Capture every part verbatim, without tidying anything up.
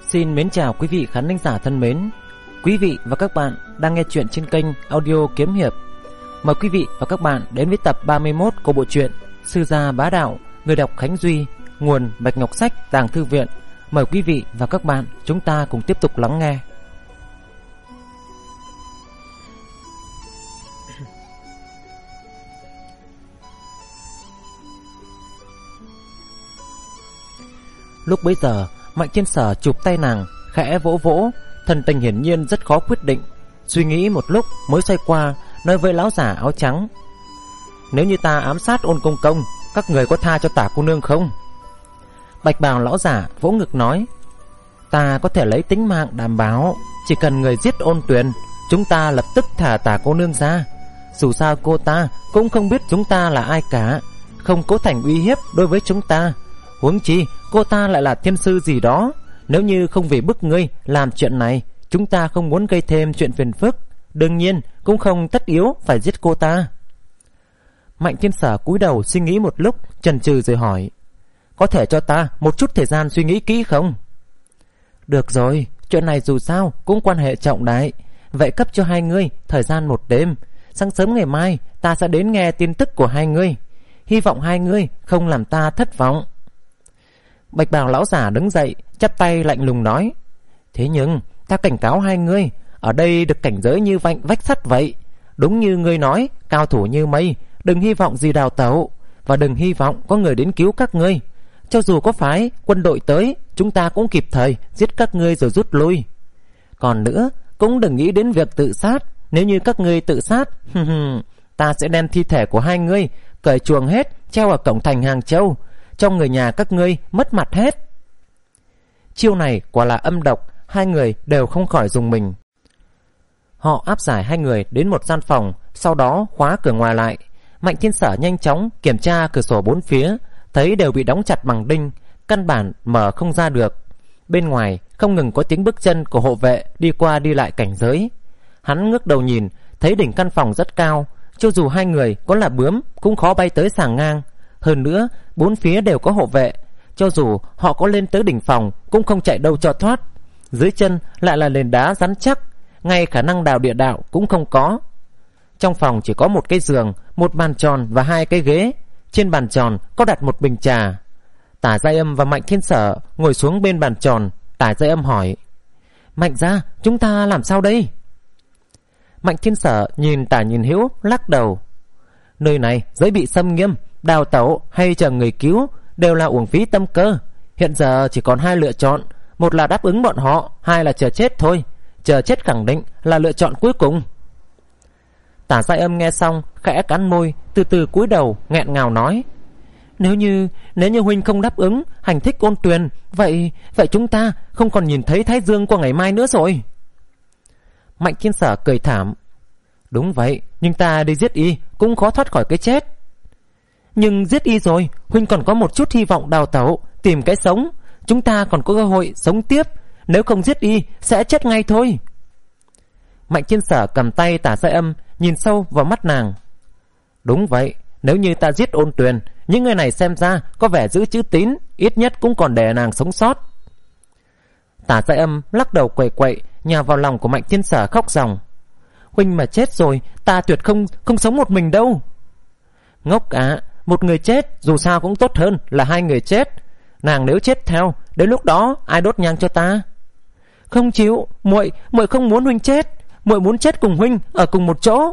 Xin mến chào quý vị khán thính giả thân mến. Quý vị và các bạn đang nghe chuyện trên kênh audio Kiếm Hiệp. Mời quý vị và các bạn đến với tập ba mươi mốt của bộ truyện Sư Gia Bá Đạo, người đọc Khánh Duy, nguồn Bạch Ngọc Sách, Tàng Thư Viện. Mời quý vị và các bạn chúng ta cùng tiếp tục lắng nghe. Lúc bấy giờ, Mạnh Thiên Sở chụp tay nàng, khẽ vỗ vỗ, thần tình hiển nhiên rất khó quyết định. Suy nghĩ một lúc mới xoay qua, nói với lão giả áo trắng: "Nếu như ta ám sát Ôn công công, các người có tha cho Tả cô nương không?" Bạch bào lão giả vỗ ngực nói: "Ta có thể lấy tính mạng đảm bảo, chỉ cần người giết Ôn Tuyền, chúng ta lập tức thả Tả cô nương ra. Dù sao cô ta cũng không biết chúng ta là ai cả, không cấu thành uy hiếp đối với chúng ta. Huống chi cô ta lại là thiên sư gì đó. Nếu như không vì bức ngươi làm chuyện này, chúng ta không muốn gây thêm chuyện phiền phức, đương nhiên cũng không tất yếu phải giết cô ta." Mạnh Thiên Sở cúi đầu suy nghĩ một lúc, chần chừ rồi hỏi: "Có thể cho ta một chút thời gian suy nghĩ kỹ không?" "Được rồi, chuyện này dù sao cũng quan hệ trọng đại. Vậy cấp cho hai ngươi thời gian một đêm. Sáng sớm ngày mai ta sẽ đến nghe tin tức của hai ngươi. Hy vọng hai ngươi không làm ta thất vọng." Bạch bào lão giả đứng dậy, chắp tay lạnh lùng nói: "Thế nhưng ta cảnh cáo hai ngươi, ở đây được cảnh giới như vạnh vách sắt vậy. Đúng như ngươi nói, cao thủ như mây, đừng hy vọng gì đào tẩu, và đừng hy vọng có người đến cứu các ngươi. Cho dù có phái quân đội tới, chúng ta cũng kịp thời giết các ngươi rồi rút lui. Còn nữa, cũng đừng nghĩ đến việc tự sát. Nếu như các ngươi tự sát, ta sẽ đem thi thể của hai ngươi cởi chuồng hết, treo ở cổng thành Hàng Châu, cho người nhà các ngươi mất mặt hết." Chiêu này quả là âm độc, hai người đều không khỏi dùng mình. Họ áp giải hai người đến một gian phòng, sau đó khóa cửa ngoài lại. Mạnh Thiên Sở nhanh chóng kiểm tra cửa sổ bốn phía, thấy đều bị đóng chặt bằng đinh, căn bản mở không ra được. Bên ngoài không ngừng có tiếng bước chân của hộ vệ đi qua đi lại cảnh giới. Hắn ngước đầu nhìn, thấy đỉnh căn phòng rất cao, cho dù hai người có là bướm cũng khó bay tới sàng ngang. Hơn nữa, bốn phía đều có hộ vệ, cho dù họ có lên tới đỉnh phòng cũng không chạy đâu cho thoát. Dưới chân lại là nền đá rắn chắc, ngay khả năng đào địa đạo cũng không có. Trong phòng chỉ có một cái giường, một bàn tròn và hai cái ghế. Trên bàn tròn có đặt một bình trà. Tả Giai Âm và Mạnh Thiên Sở ngồi xuống bên bàn tròn. Tả Giai Âm hỏi: "Mạnh gia, chúng ta làm sao đây?" Mạnh Thiên Sở nhìn Tả Nhìn Hiếu, lắc đầu: "Nơi này dễ bị xâm nghiêm, đào tẩu hay chờ người cứu đều là uổng phí tâm cơ. Hiện giờ chỉ còn hai lựa chọn, một là đáp ứng bọn họ, hai là chờ chết thôi. Chờ chết khẳng định là lựa chọn cuối cùng." Tả Giai Âm nghe xong khẽ cắn môi, từ từ cúi đầu nghẹn ngào nói: Nếu như nếu như huynh không đáp ứng hành thích Ôn Tuyền, vậy vậy chúng ta không còn nhìn thấy Thái Dương qua ngày mai nữa rồi." Mạnh Thiên Sở cười thảm: "Đúng vậy, nhưng ta đi giết y cũng khó thoát khỏi cái chết." "Nhưng giết y rồi, huynh còn có một chút hy vọng đào tẩu, tìm cái sống. Chúng ta còn có cơ hội sống tiếp. Nếu không giết y, sẽ chết ngay thôi." Mạnh Thiên Sở cầm tay Tả Giai Âm, nhìn sâu vào mắt nàng: "Đúng vậy, nếu như ta giết Ôn Tuyền, những người này xem ra có vẻ giữ chữ tín, ít nhất cũng còn để nàng sống sót." Tả Giai Âm lắc đầu quậy quậy, nhào vào lòng của Mạnh Thiên Sở khóc ròng: "Huynh mà chết rồi, ta tuyệt không không sống một mình đâu." "Ngốc ạ, một người chết dù sao cũng tốt hơn là hai người chết. Nàng nếu chết theo, đến lúc đó ai đốt nhang cho ta?" "Không chịu, muội muội không muốn huynh chết, muội muốn chết cùng huynh ở cùng một chỗ."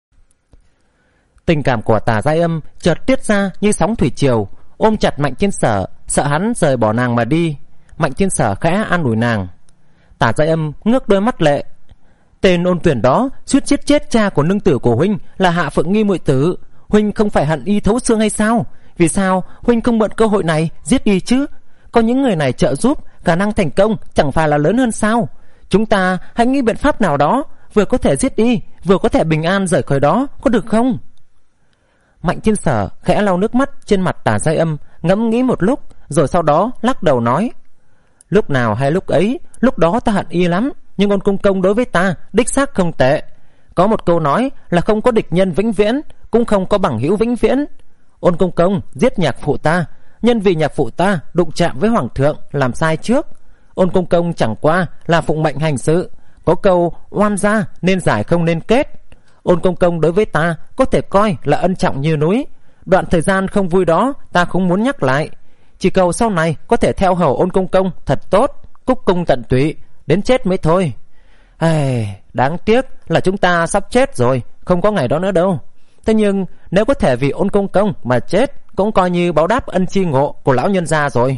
Tình cảm của Tả Giai Âm chợt tiết ra như sóng thủy triều, ôm chặt Mạnh Thiên Sở, sợ hắn rời bỏ nàng mà đi. Mạnh Thiên Sở khẽ an ủi nàng. Tả Giai Âm ngước đôi mắt lệ: "Tên Ôn Tuyển đó suýt giết chết cha của nương tử của huynh là Hạ Phượng Nghi muội tử. Huynh không phải hận y thấu xương hay sao? Vì sao huynh không mượn cơ hội này giết y chứ? Có những người này trợ giúp, khả năng thành công chẳng phải là lớn hơn sao? Chúng ta hãy nghĩ biện pháp nào đó, vừa có thể giết y, vừa có thể bình an rời khỏi đó, có được không?" Mạnh Thiên Sở khẽ lau nước mắt trên mặt Tả Giai Âm, ngẫm nghĩ một lúc, rồi sau đó lắc đầu nói: "Lúc nào hay lúc ấy, lúc đó ta hận y lắm, nhưng Ôn công công đối với ta đích xác không tệ. Có một câu nói là không có địch nhân vĩnh viễn, cũng không có bằng hữu vĩnh viễn. Ôn công công giết nhạc phụ ta, nhân vì nhạc phụ ta đụng chạm với hoàng thượng làm sai trước. Ôn công công chẳng qua là phụng mệnh hành sự. Có câu oan gia nên giải không nên kết. Ôn công công đối với ta có thể coi là ân trọng như núi. Đoạn thời gian không vui đó ta không muốn nhắc lại. Chỉ cầu sau này có thể theo hầu ôn công công thật tốt, cúc cung tận tụy, đến chết mới thôi. Ai, đáng tiếc là chúng ta sắp chết rồi, không có ngày đó nữa đâu. Thế nhưng nếu có thể vì ôn công công mà chết, cũng coi như báo đáp ân chi ngộ của lão nhân gia rồi.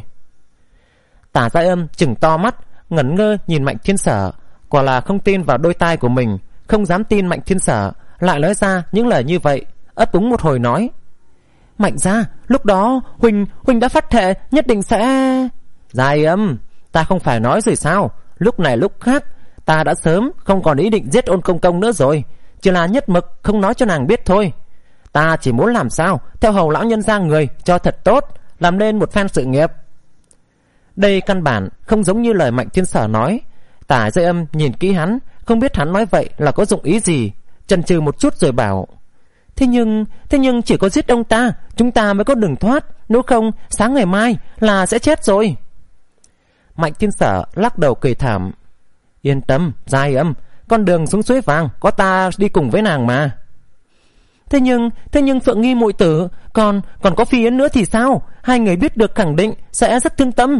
Tả Gia Âm chừng to mắt, ngẩn ngơ nhìn Mạnh Thiên Sở, quả là không tin vào đôi tai của mình, không dám tin Mạnh Thiên Sở lại nói ra những lời như vậy. Ấp úng một hồi nói: Mạnh gia, lúc đó Huỳnh Huỳnh đã phát thệ nhất định sẽ... Gia Âm, ta không phải nói rồi sao? Lúc này lúc khác ta đã sớm không còn ý định giết ôn công công nữa rồi, chỉ là nhất mực không nói cho nàng biết thôi. Ta chỉ muốn làm sao theo hầu lão nhân gia người cho thật tốt, làm nên một phen sự nghiệp. Đây căn bản không giống như lời Mạnh Thiên Sở nói. Tả Gia Âm nhìn kỹ hắn, không biết hắn nói vậy là có dụng ý gì, chần chừ một chút rồi bảo: Thế nhưng, thế nhưng chỉ có giết ông ta, chúng ta mới có đường thoát, nếu không sáng ngày mai là sẽ chết rồi. Mạnh Thiên Sở lắc đầu cười thảm: Yên tâm, Gia Âm, con đường xuống suối vàng có ta đi cùng với nàng mà. Thế nhưng, thế nhưng Phượng Nghi muội tử, còn còn có Phi Yến nữa thì sao? Hai người biết được khẳng định sẽ rất thương tâm.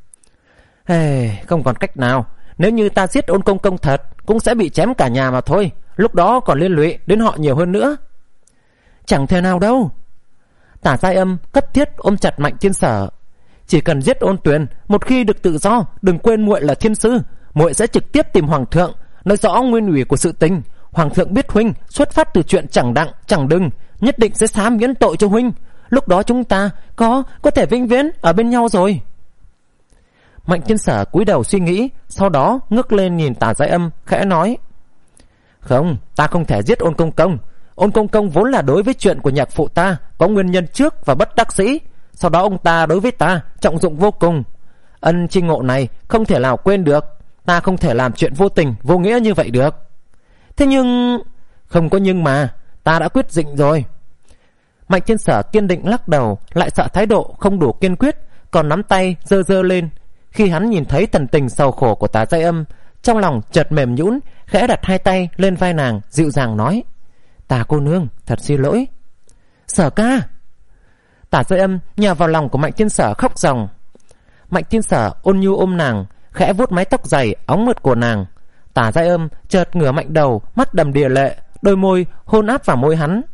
Hey, không còn cách nào, nếu như ta giết ôn công công thật, cũng sẽ bị chém cả nhà mà thôi. Lúc đó còn liên lụy đến họ nhiều hơn nữa. Chẳng thể nào đâu. Tả Gia Âm cấp thiết ôm chặt Mạnh Thiên Sở: Chỉ cần giết ôn Tuyền, một khi được tự do, đừng quên muội là thiên sư, muội sẽ trực tiếp tìm hoàng thượng, nói rõ nguyên ủy của sự tình. Hoàng thượng biết huynh xuất phát từ chuyện chẳng đặng chẳng đừng, nhất định sẽ xá miễn tội cho huynh. Lúc đó chúng ta có có thể vĩnh viễn ở bên nhau rồi. Mạnh Thiên Sở cúi đầu suy nghĩ, sau đó ngước lên nhìn Tả Gia Âm, khẽ nói: Không, ta không thể giết ôn công công. Ôn công công vốn là đối với chuyện của nhạc phụ ta có nguyên nhân trước và bất đắc dĩ. Sau đó ông ta đối với ta trọng dụng vô cùng. Ân chi ngộ này không thể nào quên được. Ta không thể làm chuyện vô tình vô nghĩa như vậy được. Thế nhưng... Không có nhưng mà, ta đã quyết định rồi. Mạnh Thiên Sở kiên định lắc đầu, lại sợ thái độ không đủ kiên quyết, còn nắm tay giơ giơ lên. Khi hắn nhìn thấy thần tình sầu khổ của Tả Gia Âm, trong lòng chợt mềm nhũn, khẽ đặt hai tay lên vai nàng, dịu dàng nói: Tả cô nương, thật xin lỗi. Sở ca. Tả Gia Âm nhào vào lòng của Mạnh Thiên Sở khóc ròng. Mạnh Thiên Sở ôn nhu ôm nàng, khẽ vuốt mái tóc dày óng mượt của nàng. Tả Gia Âm chợt ngửa mạnh đầu, mắt đầm đìa lệ, đôi môi hôn áp vào môi hắn.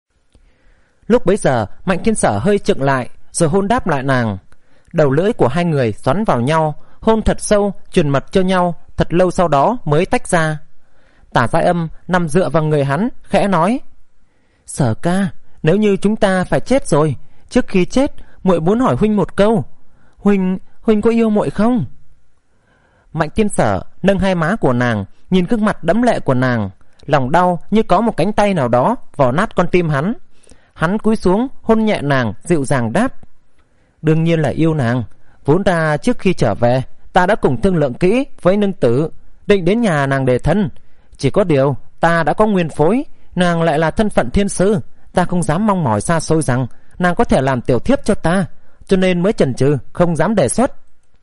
Lúc bấy giờ Mạnh Thiên Sở hơi chựng lại, rồi hôn đáp lại nàng. Đầu lưỡi của hai người xoắn vào nhau, hôn thật sâu, truyền mật cho nhau, thật lâu sau đó mới tách ra. Tả Gia Âm nằm dựa vào người hắn, khẽ nói: Sở ca, nếu như chúng ta phải chết rồi, trước khi chết muội muốn hỏi huynh một câu. Huynh, huynh có yêu muội không? Mạnh Thiên Sở nâng hai má của nàng, nhìn gương mặt đẫm lệ của nàng, lòng đau như có một cánh tay nào đó vò nát con tim hắn. Hắn cúi xuống hôn nhẹ nàng, dịu dàng đáp: Đương nhiên là yêu nàng. Vốn ta trước khi trở về, ta đã cùng thương lượng kỹ với nương tử, định đến nhà nàng đề thân. Chỉ có điều ta đã có nguyên phối, nàng lại là thân phận thiên sư, ta không dám mong mỏi xa xôi rằng nàng có thể làm tiểu thiếp cho ta, cho nên mới chần chừ không dám đề xuất.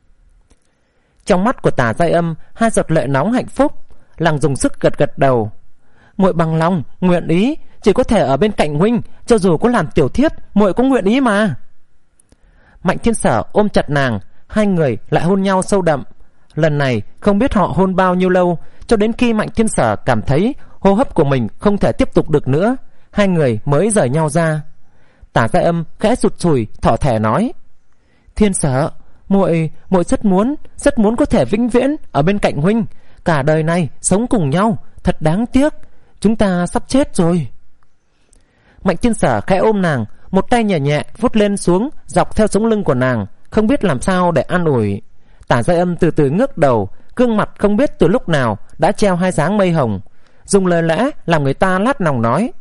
Trong mắt của Tả Gia Âm hai giọt lệ nóng hạnh phúc, nàng dùng sức gật gật đầu: Muội bằng lòng nguyện ý, chỉ có thể ở bên cạnh huynh, cho dù có làm tiểu thiếp muội cũng nguyện ý mà. Mạnh Thiên Sở ôm chặt nàng, hai người lại hôn nhau sâu đậm. Lần này không biết họ hôn bao nhiêu lâu, cho đến khi Mạnh Thiên Sở cảm thấy hô hấp của mình không thể tiếp tục được nữa, hai người mới rời nhau ra. Tả Gia Âm khẽ sụt sùi thỏ thẻ nói: Thiên Sở, muội muội rất muốn rất muốn có thể vĩnh viễn ở bên cạnh huynh, cả đời này sống cùng nhau. Thật đáng tiếc, chúng ta sắp chết rồi. Mạnh Thiên Sở khẽ ôm nàng, một tay nhẹ nhẹ vuốt lên xuống dọc theo sống lưng của nàng, không biết làm sao để an ủi. Tả Gia Âm từ từ ngước đầu, gương mặt không biết từ lúc nào đã treo hai dáng mây hồng, dùng lời lẽ làm người ta lát lòng nói: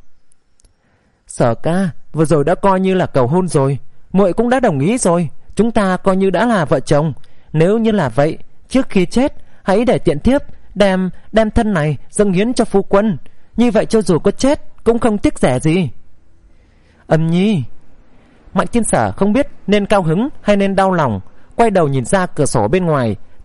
Sở ca, vừa rồi đã coi như là cầu hôn rồi, muội cũng đã đồng ý rồi, chúng ta coi như đã là vợ chồng. Nếu như là vậy, trước khi chết hãy để tiện thiếp đem đem thân này dâng hiến cho phu quân, như vậy cho dù có chết cũng không tiếc rẻ gì. Âm nhi. Mạnh Thiên Sở không biết nên cao hứng hay nên đau lòng, quay đầu nhìn ra cửa sổ bên ngoài,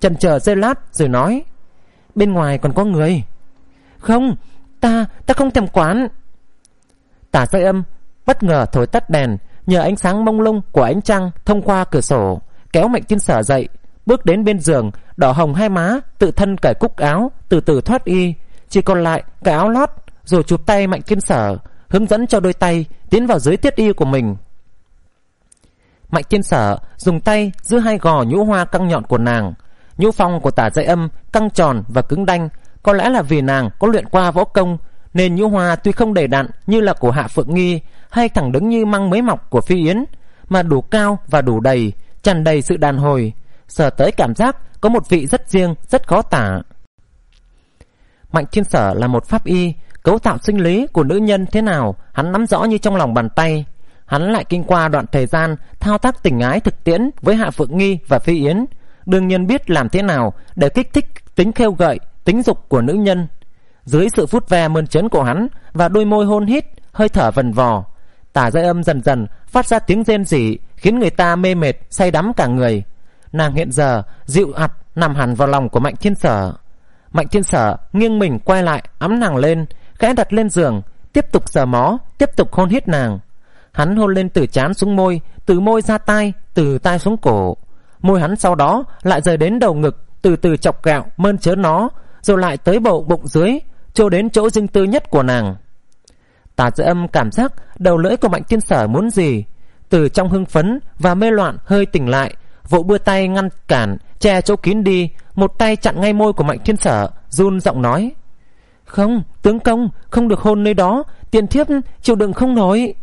chần chờ giây lát rồi nói: Bên ngoài còn có người. Không, ta, ta không thèm quán. Tả Dây Âm bất ngờ thổi tắt đèn, nhờ ánh sáng mông lung của ánh trăng thông qua cửa sổ, kéo Mạnh Thiên Sở dậy, bước đến bên giường, đỏ hồng hai má, tự thân cởi cúc áo, từ từ thoát y, chỉ còn lại cái áo lót, rồi chụp tay Mạnh Thiên Sở, hướng dẫn cho đôi tay tiến vào dưới tiết y của mình. Mạnh Thiên Sở dùng tay giữ hai gò nhũ hoa căng nhọn của nàng. Nhũ phong của Tả Dây Âm căng tròn và cứng đanh, có lẽ là vì nàng có luyện qua võ công, nên nhũ hoa tuy không đầy đặn như là của Hạ Phượng Nghi hay thẳng đứng như măng mới mọc của Phi Yến, mà đủ cao và đủ đầy, tràn đầy sự đàn hồi, sờ tới cảm giác có một vị rất riêng, rất khó tả. Mạnh Thiên Sở là một pháp y, cấu tạo sinh lý của nữ nhân thế nào hắn nắm rõ như trong lòng bàn tay. Hắn lại kinh qua đoạn thời gian thao tác tình ái thực tiễn với Hạ Phượng Nghi và Phi Yến, đương nhiên biết làm thế nào để kích thích tính khêu gợi, tính dục của nữ nhân. Dưới sự vuốt ve mơn trớn của hắn và đôi môi hôn hít, hơi thở vần vò, Tả Dây Âm dần dần phát ra tiếng rên rỉ khiến người ta mê mệt, say đắm cả người. Nàng hiện giờ dịu ặt nằm hẳn vào lòng của Mạnh Thiên Sở. Mạnh Thiên Sở nghiêng mình quay lại, ẵm nàng lên, khẽ đặt lên giường, tiếp tục sờ mó, tiếp tục hôn hít nàng. Hắn hôn lên từ trán xuống môi, từ môi ra tai, từ tai xuống cổ. Môi hắn sau đó lại rời đến đầu ngực, từ từ chọc gạo mơn trớn nó, rồi lại tới bộ bụng dưới, cho đến chỗ riêng tư nhất của nàng. Tả Dây Âm cảm giác đầu lưỡi của Mạnh Thiên Sở muốn gì, từ trong hưng phấn và mê loạn hơi tỉnh lại, vội đưa tay ngăn cản, che chỗ kín đi, một tay chặn ngay môi của Mạnh Thiên Sở, run giọng nói: Không, tướng công, không được hôn nơi đó, tiền thiếp chịu đựng không nổi.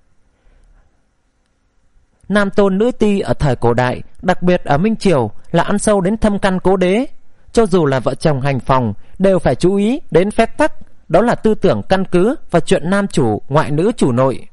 Nam tôn nữ ti ở thời cổ đại, đặc biệt ở Minh Triều, là ăn sâu đến thâm căn cố đế. Cho dù là vợ chồng hành phòng, đều phải chú ý đến phép tắc, đó là tư tưởng căn cứ và chuyện nam chủ ngoại nữ chủ nội.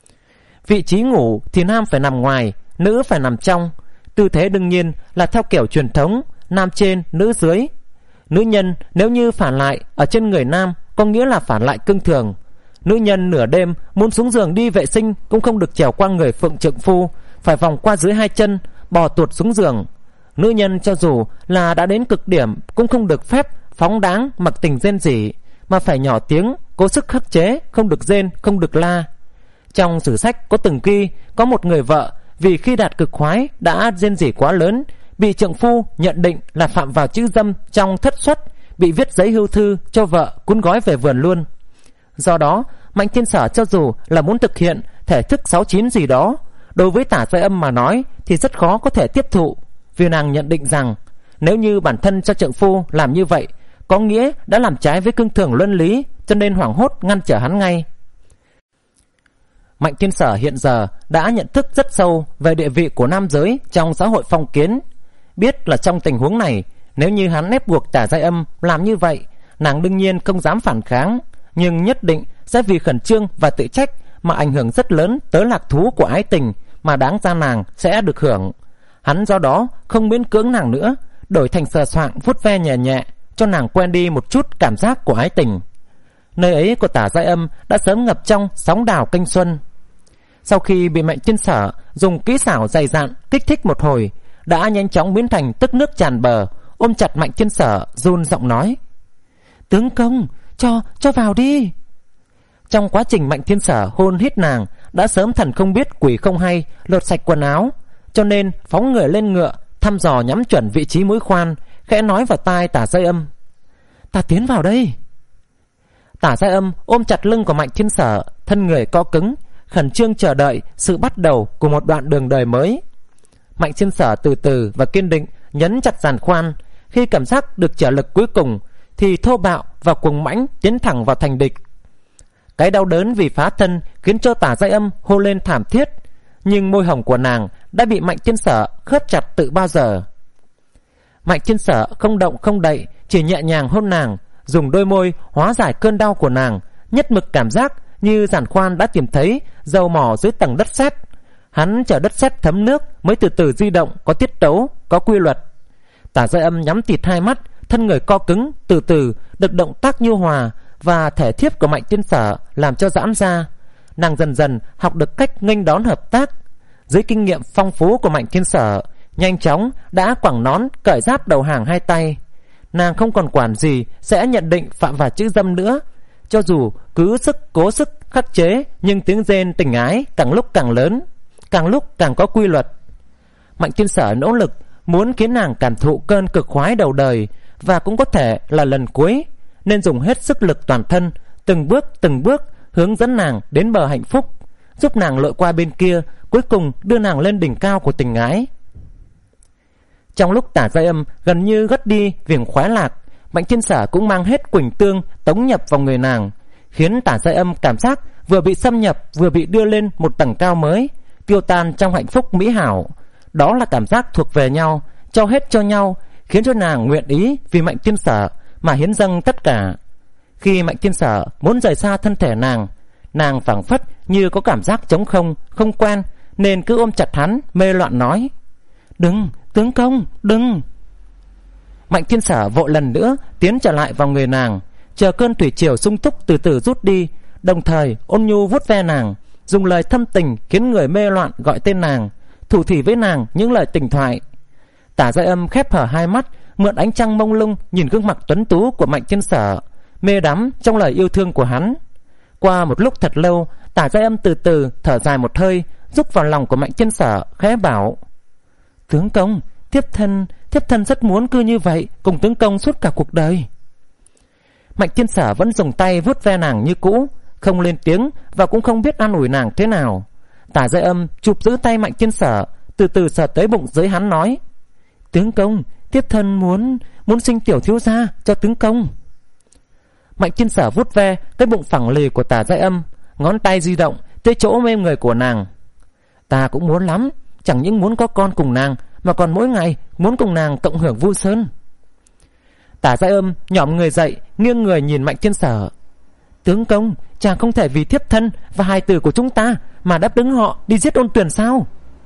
Vị trí ngủ thì nam phải nằm ngoài, nữ phải nằm trong. Tư thế đương nhiên là theo kiểu truyền thống, nam trên, nữ dưới. Nữ nhân nếu như phản lại ở trên người nam, có nghĩa là phản lại cương thường. Nữ nhân nửa đêm muốn xuống giường đi vệ sinh cũng không được trèo qua người phượng trượng phu, phải vòng qua dưới hai chân, bò tuột xuống giường. Nữ nhân cho dù là đã đến cực điểm cũng không được phép phóng đáng mặc tình rên rỉ, mà phải nhỏ tiếng, cố sức khắc chế, không được rên, không được la. Trong sử sách có từng ghi có một người vợ vì khi đạt cực khoái đã rên rỉ quá lớn, bị trượng phu nhận định là phạm vào chữ dâm trong thất xuất, bị viết giấy hưu thư cho vợ cuốn gói về vườn luôn. Do đó Mạnh Thiên Sở cho dù là muốn thực hiện thể thức sáu chín gì đó, đối với Tả Dây Âm mà nói thì rất khó có thể tiếp thụ, vì nàng nhận định rằng nếu như bản thân cho trượng phu làm như vậy, có nghĩa đã làm trái với cương thường luân lý, cho nên hoảng hốt ngăn trở hắn ngay. Mạnh Thiên Sở hiện giờ đã nhận thức rất sâu về địa vị của nam giới trong xã hội phong kiến, biết là trong tình huống này, nếu như hắn ép buộc Tả Dây Âm làm như vậy, nàng đương nhiên không dám phản kháng, nhưng nhất định sẽ vì khẩn trương và tự trách mà ảnh hưởng rất lớn tới lạc thú của ái tình mà đáng ra nàng sẽ được hưởng. Hắn do đó không miễn cưỡng nàng nữa, đổi thành sờ soạng vuốt ve nhẹ nhẹ, cho nàng quen đi một chút cảm giác của ái tình. Nơi ấy của Tả Dây Âm đã sớm ngập trong sóng đào kênh xuân. Sau khi bị Mạnh Thiên Sở dùng kỹ xảo dày dạn kích thích một hồi, đã nhanh chóng biến thành tức nước tràn bờ, ôm chặt Mạnh Thiên Sở, run giọng nói: Tướng công, cho cho vào đi. Trong quá trình Mạnh Thiên Sở hôn hít nàng, đã sớm thần không biết quỷ không hay lột sạch quần áo, cho nên phóng người lên ngựa, thăm dò nhắm chuẩn vị trí mũi khoan, khẽ nói vào tai Tả Dây Âm: Ta tiến vào đây. Tả Dây Âm ôm chặt lưng của Mạnh Thiên Sở, thân người co cứng, khẩn trương chờ đợi sự bắt đầu của một đoạn đường đời mới. Mạnh Thiên Sở từ từ và kiên định nhấn chặt giàn khoan, khi cảm giác được trở lực cuối cùng thì thô bạo và cuồng mãnh tiến thẳng vào thành địch. Cái đau đớn vì phá thân khiến cho Tả Dây Âm hô lên thảm thiết, nhưng môi hồng của nàng đã bị Mạnh Thiên Sở khớp chặt từ bao giờ. Mạnh Thiên Sở không động không đậy, chỉ nhẹ nhàng hôn nàng, dùng đôi môi hóa giải cơn đau của nàng, nhất mực cảm giác như giàn khoan đã tìm thấy dầu mỏ dưới tầng đất sét. Hắn chờ đất sét thấm nước mới từ từ di động, có tiết tấu, có quy luật. Tả Dây Âm nhắm tịt hai mắt, thân người co cứng, từ từ được động tác nhu hòa và thể thiếp của Mạnh Thiên Sở làm cho giãn ra. Nàng dần dần học được cách nghênh đón hợp tác. Dưới kinh nghiệm phong phú của Mạnh Thiên Sở, nhanh chóng đã quẳng nón cởi giáp đầu hàng hai tay. Nàng không còn quản gì sẽ nhận định phạm vào chữ dâm nữa. Cho dù cứ sức cố sức khắc chế, nhưng tiếng rên tình ái càng lúc càng lớn, càng lúc càng có quy luật. Mạnh Thiên Sở nỗ lực muốn khiến nàng cảm thụ cơn cực khoái đầu đời, và cũng có thể là lần cuối, nên dùng hết sức lực toàn thân, từng bước từng bước hướng dẫn nàng đến bờ hạnh phúc, giúp nàng lội qua bên kia, cuối cùng đưa nàng lên đỉnh cao của tình ái. Trong lúc Tả Giai Âm gần như gất đi viền khoái lạc, Mạnh Thiên Sở cũng mang hết quỳnh tương tống nhập vào người nàng, khiến Tả Giai Âm cảm giác vừa bị xâm nhập, vừa bị đưa lên một tầng cao mới, tiêu tan trong hạnh phúc mỹ hảo. Đó là cảm giác thuộc về nhau, cho hết cho nhau, khiến cho nàng nguyện ý vì Mạnh Thiên Sở mà hiến dâng tất cả. Khi Mạnh Thiên Sở muốn rời xa thân thể nàng, nàng phảng phất như có cảm giác trống không, không quen, nên cứ ôm chặt hắn, mê loạn nói: "Đừng, tướng công, đừng." Mạnh Thiên Sở vội lần nữa tiến trở lại vào người nàng, chờ cơn thủy triều sung túc từ từ rút đi, đồng thời ôn nhu vuốt ve nàng, dùng lời thâm tình khiến người mê loạn gọi tên nàng, thủ thỉ với nàng những lời tình thoại. Tả Giai Âm khép hở hai mắt, mượn ánh trăng mông lung nhìn gương mặt tuấn tú của Mạnh Thiên Sở, mê đắm trong lời yêu thương của hắn. Qua một lúc thật lâu, Tả Giai Âm từ từ thở dài một hơi, rúc vào lòng của Mạnh Thiên Sở, khẽ bảo: "Tướng công, thiếp thân, thiếp thân rất muốn cứ như vậy cùng tướng công suốt cả cuộc đời." Mạnh Thiên Sở vẫn dùng tay vuốt ve nàng như cũ, không lên tiếng và cũng không biết an ủi nàng thế nào. Tả Giai Âm chụp giữ tay Mạnh Thiên Sở, từ từ sờ tới bụng dưới hắn nói: "Tướng công, thiếp thân muốn muốn sinh tiểu thiếu gia cho tướng công." Mạnh Thiên Sở vuốt ve cái bụng phẳng lì của Tả Giai Âm, ngón tay di động tới chỗ mê người của nàng. "Ta cũng muốn lắm, chẳng những muốn có con cùng nàng, mà còn mỗi ngày muốn cùng nàng cộng hưởng vui sơn." Tả Giai Âm nhỏm người dậy, nghiêng người nhìn Mạnh Thiên Sở: "Tướng công, chàng không thể vì thiếp thân và hài tử của chúng ta mà đáp ứng họ đi giết Ôn Tuyền sao?"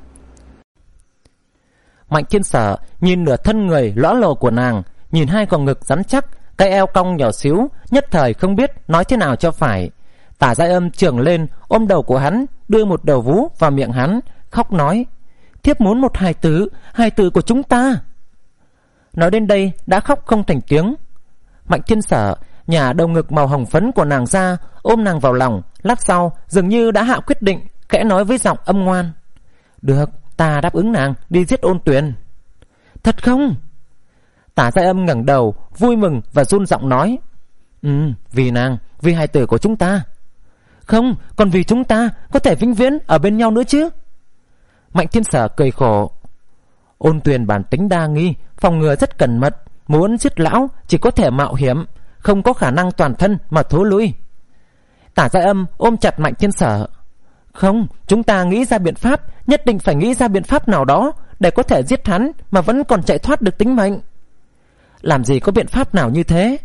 Mạnh Thiên Sở nhìn nửa thân người lõa lồ của nàng, nhìn hai con ngực rắn chắc, cái eo cong nhỏ xíu, nhất thời không biết nói thế nào cho phải. Tả Giai Âm chưởng lên ôm đầu của hắn, đưa một đầu vú vào miệng hắn, khóc nói: "Thiếp muốn một hài tử, hài tử của chúng ta." Nói đến đây đã khóc không thành tiếng. Mạnh Thiên Sở nhả đầu ngực màu hồng phấn của nàng ra, ôm nàng vào lòng, lát sau dường như đã hạ quyết định, khẽ nói với giọng âm ngoan: "Được, ta đáp ứng nàng đi giết Ôn Tuyền." "Thật không?" Tả Giai Âm ngẩng đầu, vui mừng và run giọng nói: "Ừ, vì nàng, vì hài tử của chúng ta." "Không, còn vì chúng ta có thể vĩnh viễn ở bên nhau nữa chứ?" Mạnh Thiên Sở cười khổ: "Ôn Tuyền bản tính đa nghi, phòng ngừa rất cẩn mật, muốn giết lão chỉ có thể mạo hiểm, không có khả năng toàn thân mà thối lui." Tả Giai Âm ôm chặt Mạnh Thiên Sở: "Không, chúng ta nghĩ ra biện pháp, nhất định phải nghĩ ra biện pháp nào đó để có thể giết hắn mà vẫn còn chạy thoát được tính mệnh." "Làm gì có biện pháp nào như thế?"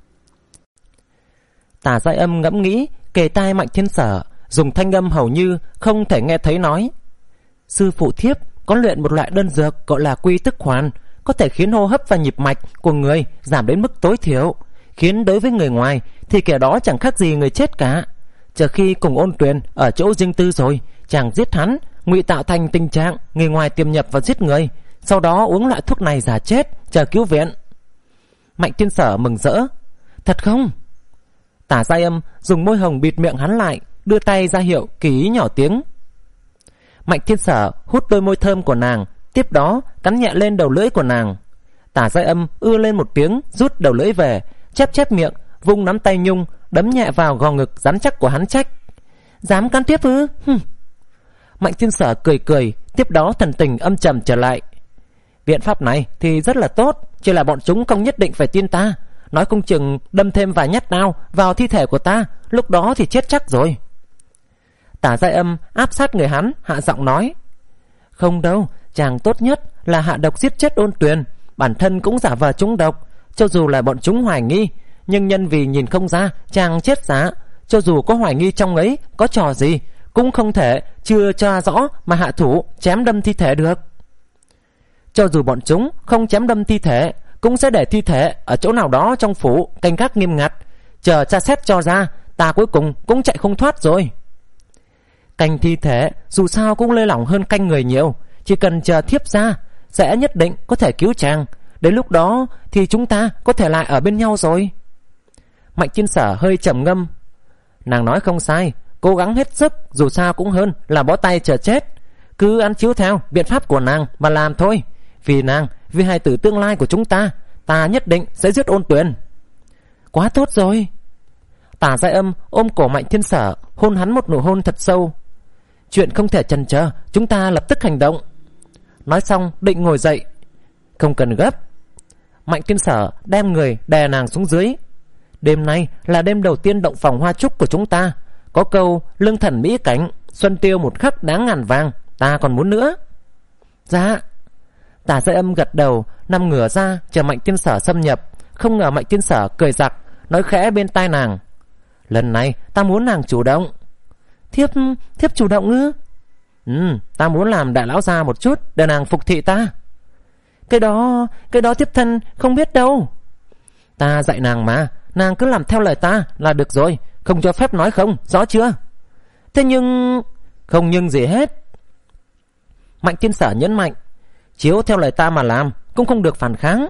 Tả Giai Âm ngẫm nghĩ, kề tai Mạnh Thiên Sở, dùng thanh âm hầu như không thể nghe thấy nói: "Sư phụ thiếp có luyện một loại đơn dược gọi là Quy Tức Hoàn, có thể khiến hô hấp và nhịp mạch của người giảm đến mức tối thiểu, khiến đối với người ngoài thì kẻ đó chẳng khác gì người chết cả. Chờ khi cùng Ôn Tuyền ở chỗ riêng tư rồi, chàng giết hắn, ngụy tạo thành tình trạng người ngoài tiềm nhập và giết người, sau đó uống loại thuốc này giả chết, chờ cứu viện." Mạnh Thiên Sở mừng rỡ: "Thật không?" Tả Giai Âm dùng môi hồng bịt miệng hắn lại, đưa tay ra hiệu kỳ ý nhỏ tiếng. Mạnh Thiên Sở hút đôi môi thơm của nàng, tiếp đó cắn nhẹ lên đầu lưỡi của nàng. Tả Giai Âm ư lên một tiếng, rút đầu lưỡi về, chép chép miệng, vung nắm tay nhung đấm nhẹ vào gò ngực rắn chắc của hắn, trách: "Dám can thiếp ư?" Hừm. Mạnh Thiên Sở cười cười, tiếp đó thần tình âm trầm trở lại: "Biện pháp này thì rất là tốt, chỉ là bọn chúng không nhất định phải tin ta, nói không chừng đâm thêm vài nhát đao vào thi thể của ta, lúc đó thì chết chắc rồi." Tả Giai Âm áp sát người hắn, hạ giọng nói: "Không đâu, chàng tốt nhất là hạ độc giết chết Ôn Tuyền, bản thân cũng giả vờ trúng độc, cho dù là bọn chúng hoài nghi, nhưng nhân vì nhìn không ra chàng chết giả, cho dù có hoài nghi trong ấy có trò gì, cũng không thể chưa tra rõ mà hạ thủ chém đâm thi thể được. Cho dù bọn chúng không chém đâm thi thể, cũng sẽ để thi thể ở chỗ nào đó trong phủ canh gác nghiêm ngặt, chờ tra xét cho ra, ta cuối cùng cũng chạy không thoát rồi. Canh thi thể dù sao cũng lơi lỏng hơn canh người nhiều, chỉ cần chờ thiếp ra, sẽ nhất định có thể cứu chàng. Đến lúc đó thì chúng ta có thể lại ở bên nhau rồi. Mạnh Thiên Sở hơi trầm ngâm. Nàng nói không sai, cố gắng hết sức, dù sao cũng hơn là bó tay chờ chết. Cứ ăn chiếu theo biện pháp của nàng mà làm thôi. Vì nàng, vì hài tử tương lai của chúng ta, ta nhất định sẽ giết Ôn Tuyền. Quá tốt rồi. Tả Giai Âm ôm cổ Mạnh Thiên Sở, hôn hắn một nụ hôn thật sâu. Chuyện không thể chần chờ, chúng ta lập tức hành động. Nói xong định ngồi dậy. Không cần gấp. Mạnh Thiên Sở đem người đè nàng xuống dưới. Đêm nay là đêm đầu tiên động phòng hoa trúc của chúng ta. Có câu lương thần mỹ cảnh, xuân tiêu một khắc đáng ngàn vàng, ta còn muốn nữa. Dạ. Tả Giai Âm gật đầu, nằm ngửa ra chờ Mạnh Thiên Sở xâm nhập. Không ngờ Mạnh Thiên Sở cười giặc, nói khẽ bên tai nàng. Lần này ta muốn nàng chủ động. Thiếp, thiếp chủ động ư? Ừ, ta muốn làm đại lão gia một chút để nàng phục thị ta. Cái đó, cái đó thiếp thân không biết đâu. Ta dạy nàng mà, nàng cứ làm theo lời ta là được rồi, không cho phép nói không, rõ chưa? Thế nhưng... Không nhưng gì hết. Mạnh Thiên Sở nhấn mạnh, chiếu theo lời ta mà làm, cũng không được phản kháng.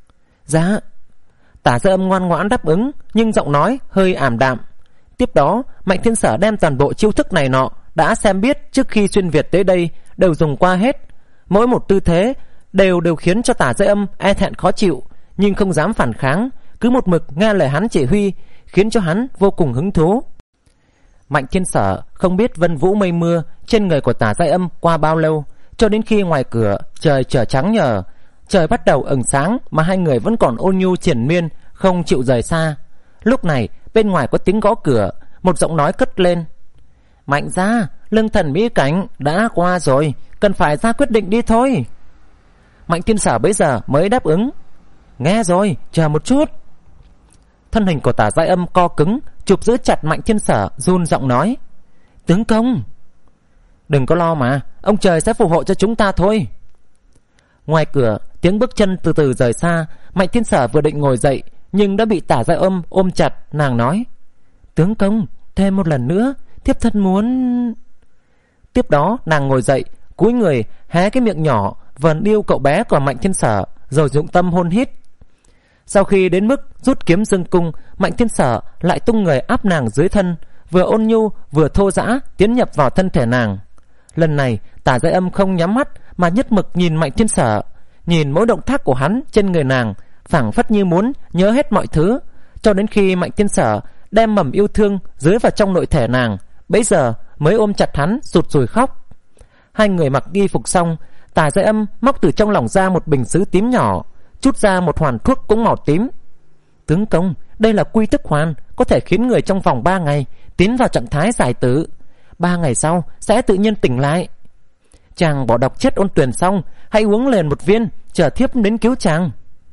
Dạ. Tả Giai Âm ngoan ngoãn đáp ứng, nhưng giọng nói hơi ảm đạm. Tiếp đó Mạnh Thiên Sở đem toàn bộ chiêu thức này nọ đã xem biết trước khi xuyên Việt tới đây đều dùng qua hết. Mỗi một tư thế đều đều khiến cho Tả Giai Âm e thẹn khó chịu, nhưng không dám phản kháng, cứ một mực nghe lời hắn chỉ huy, khiến cho hắn vô cùng hứng thú. Mạnh Thiên Sở không biết vân vũ mây mưa trên người của Tả Giai Âm qua bao lâu, cho đến khi ngoài cửa trời trở trắng nhờ, trời bắt đầu ửng sáng mà hai người vẫn còn ôn nhu triền miên, không chịu rời xa. Lúc này bên ngoài có tiếng gõ cửa, một giọng nói cất lên. Mạnh gia, lương thần mỹ cảnh đã qua rồi, cần phải ra quyết định đi thôi. Mạnh Thiên Sở bấy giờ mới đáp ứng. Nghe rồi, chờ một chút. Thân hình của Tả Giai Âm co cứng, chụp giữ chặt Mạnh Thiên Sở, run giọng nói. Tướng công, đừng có lo mà, ông trời sẽ phù hộ cho chúng ta thôi. Ngoài cửa tiếng bước chân từ từ rời xa. Mạnh Thiên Sở vừa định ngồi dậy, nhưng đã bị Tả Giai Âm ôm chặt. Nàng nói, tướng công, thêm một lần nữa, thiếp thân muốn... Tiếp đó nàng ngồi dậy, cúi người hé cái miệng nhỏ vờn điêu cậu bé của Mạnh Thiên Sở, rồi dụng tâm hôn hít. Sau khi đến mức rút kiếm dương cung, Mạnh Thiên Sở lại tung người áp nàng dưới thân, vừa ôn nhu vừa thô dã tiến nhập vào thân thể nàng. Lần này Tả Giai Âm không nhắm mắt mà nhất mực nhìn Mạnh Thiên Sở, nhìn mỗi động tác của hắn trên người nàng, phảng phất như muốn nhớ hết mọi thứ, cho đến khi Mạnh Thiên Sở đem mầm yêu thương dưới vào trong nội thể nàng, bấy giờ mới ôm chặt hắn sụt sùi khóc. Hai người mặc y phục xong, Tả Giai Âm móc từ trong lòng ra một bình sứ tím nhỏ, chút ra một hoàn thuốc cũng màu tím. Tướng công, đây là quy tức hoàn, có thể khiến người trong vòng ba ngày tiến vào trạng thái giải tử. Ba ngày sau sẽ tự nhiên tỉnh lại. Chàng bỏ độc chết Ôn Tuyền xong, hãy uống liền một viên, chờ thiếp đến cứu chàng.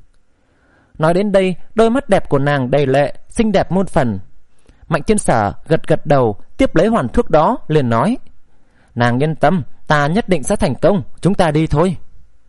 Nói đến đây, đôi mắt đẹp của nàng đầy lệ, xinh đẹp muôn phần. Mạnh Thiên Sở gật gật đầu, tiếp lấy hoàn thuốc đó, liền nói, nàng yên tâm, ta nhất định sẽ thành công, chúng ta đi thôi.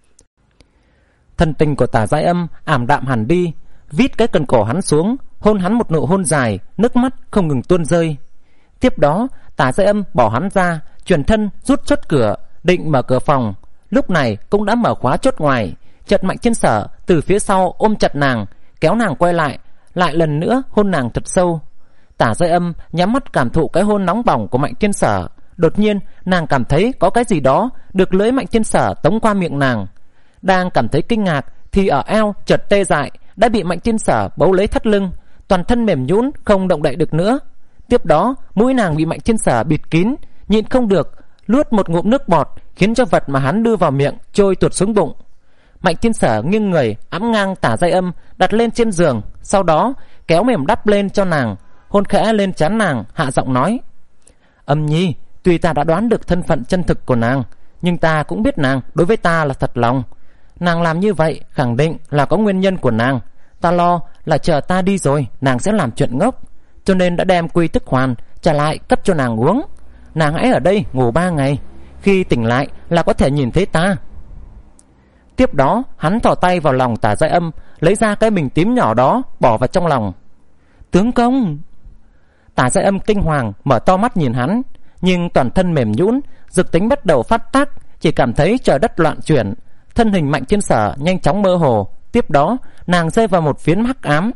Thân tình của Tả Giai Âm ảm đạm hẳn đi, vít cái cần cổ hắn xuống, hôn hắn một nụ hôn dài, nước mắt không ngừng tuôn rơi. Tiếp đó Tả Giai Âm bỏ hắn ra, chuyển thân rút chốt cửa, định mở cửa phòng. Lúc này cũng đã mở khóa chốt ngoài. Chợt Mạnh Thiên Sở từ phía sau ôm chặt nàng, kéo nàng quay lại, lại lần nữa hôn nàng thật sâu. Tả Giai Âm nhắm mắt cảm thụ cái hôn nóng bỏng của Mạnh Thiên Sở. Đột nhiên nàng cảm thấy có cái gì đó được lưỡi Mạnh Thiên Sở tống qua miệng nàng. Đang cảm thấy kinh ngạc thì ở eo chợt tê dại, đã bị Mạnh Thiên Sở bấu lấy thắt lưng, toàn thân mềm nhũn không động đậy được nữa. Tiếp đó mũi nàng bị Mạnh Thiên Sở bịt kín, nhịn không được luốt một ngụm nước bọt, khiến cho vật mà hắn đưa vào miệng trôi tuột xuống bụng. Mạnh Thiên Sở nghiêng người ẵm ngang Tả Giai Âm đặt lên trên giường, sau đó kéo mềm đắp lên cho nàng, hôn khẽ lên trán nàng, hạ giọng nói, Âm nhi, tuy ta đã đoán được thân phận chân thực của nàng, nhưng ta cũng biết nàng đối với ta là thật lòng. Nàng làm như vậy khẳng định là có nguyên nhân của nàng. Ta lo là chờ ta đi rồi nàng sẽ làm chuyện ngốc, cho nên đã đem quy tức hoàn trả lại cấp cho nàng uống. Nàng hãy ở đây ngủ ba ngày, khi tỉnh lại là có thể nhìn thấy ta. Tiếp đó hắn thò tay vào lòng Tả Giai Âm, lấy ra cái bình tím nhỏ đó bỏ vào trong lòng. Tướng công! Tả Giai Âm kinh hoàng mở to mắt nhìn hắn, nhưng toàn thân mềm nhũn, dược tính bắt đầu phát tác, chỉ cảm thấy trời đất loạn chuyển, thân hình Mạnh Thiên Sở nhanh chóng mơ hồ. Tiếp đó nàng rơi vào một phiến hắc ám.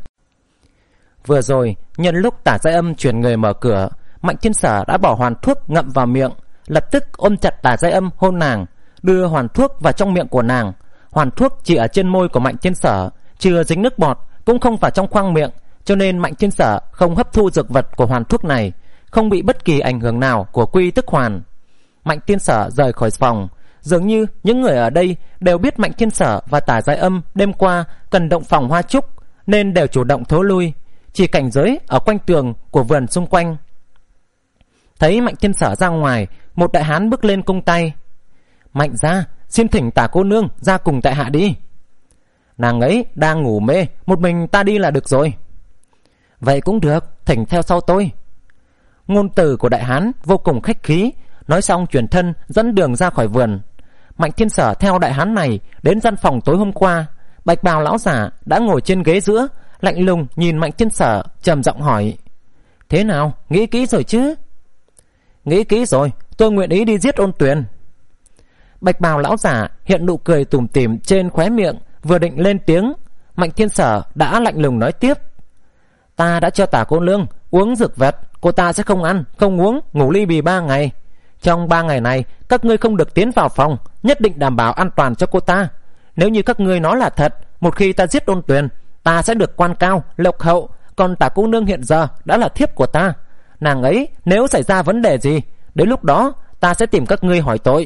Vừa rồi nhân lúc Tả Giai Âm chuyển người mở cửa, Mạnh Thiên Sở đã bỏ hoàn thuốc ngậm vào miệng, lập tức ôm chặt Tả Giai Âm hôn nàng, đưa hoàn thuốc vào trong miệng của nàng. Hoàn thuốc chỉ ở trên môi của Mạnh Thiên Sở, chưa dính nước bọt, cũng không vào trong khoang miệng, cho nên Mạnh Thiên Sở không hấp thu dược vật của hoàn thuốc này, không bị bất kỳ ảnh hưởng nào của quy tức hoàn. Mạnh Thiên Sở rời khỏi phòng. Dường như những người ở đây đều biết Mạnh Thiên Sở và Tả Giai Âm đêm qua cần động phòng hoa trúc, nên đều chủ động thối lui, chỉ cảnh giới ở quanh tường của vườn xung quanh. Thấy Mạnh Thiên Sở ra ngoài, một đại hán bước lên cung tay. Mạnh gia, xin thỉnh Tả cô nương ra cùng tại hạ đi. Nàng ấy đang ngủ mê, một mình ta đi là được rồi. Vậy cũng được, thỉnh theo sau tôi. Ngôn từ của đại hán vô cùng khách khí. Nói xong chuyển thân dẫn đường ra khỏi vườn. Mạnh Thiên Sở theo đại hán này đến gian phòng tối hôm qua. Bạch bào lão giả đã ngồi trên ghế giữa, lạnh lùng nhìn Mạnh Thiên Sở, trầm giọng hỏi: Thế nào, nghĩ kỹ rồi chứ? Nghĩ kỹ rồi, tôi nguyện ý đi giết Ôn Tuyền. Bạch bào lão giả hiện nụ cười tủm tỉm trên khóe miệng, vừa định lên tiếng, Mạnh Thiên Sở đã lạnh lùng nói tiếp: Ta đã cho Tả cô nương uống dược vật, cô ta sẽ không ăn, không uống, ngủ ly bì ba ngày. Trong ba ngày này các ngươi không được tiến vào phòng, nhất định đảm bảo an toàn cho cô ta. Nếu như các ngươi nói là thật, một khi ta giết Ôn Tuyền, ta sẽ được quan cao, lộc hậu. Còn Tả cô nương hiện giờ đã là thiếp của ta, nàng ấy nếu xảy ra vấn đề gì, đến lúc đó ta sẽ tìm các ngươi hỏi tội.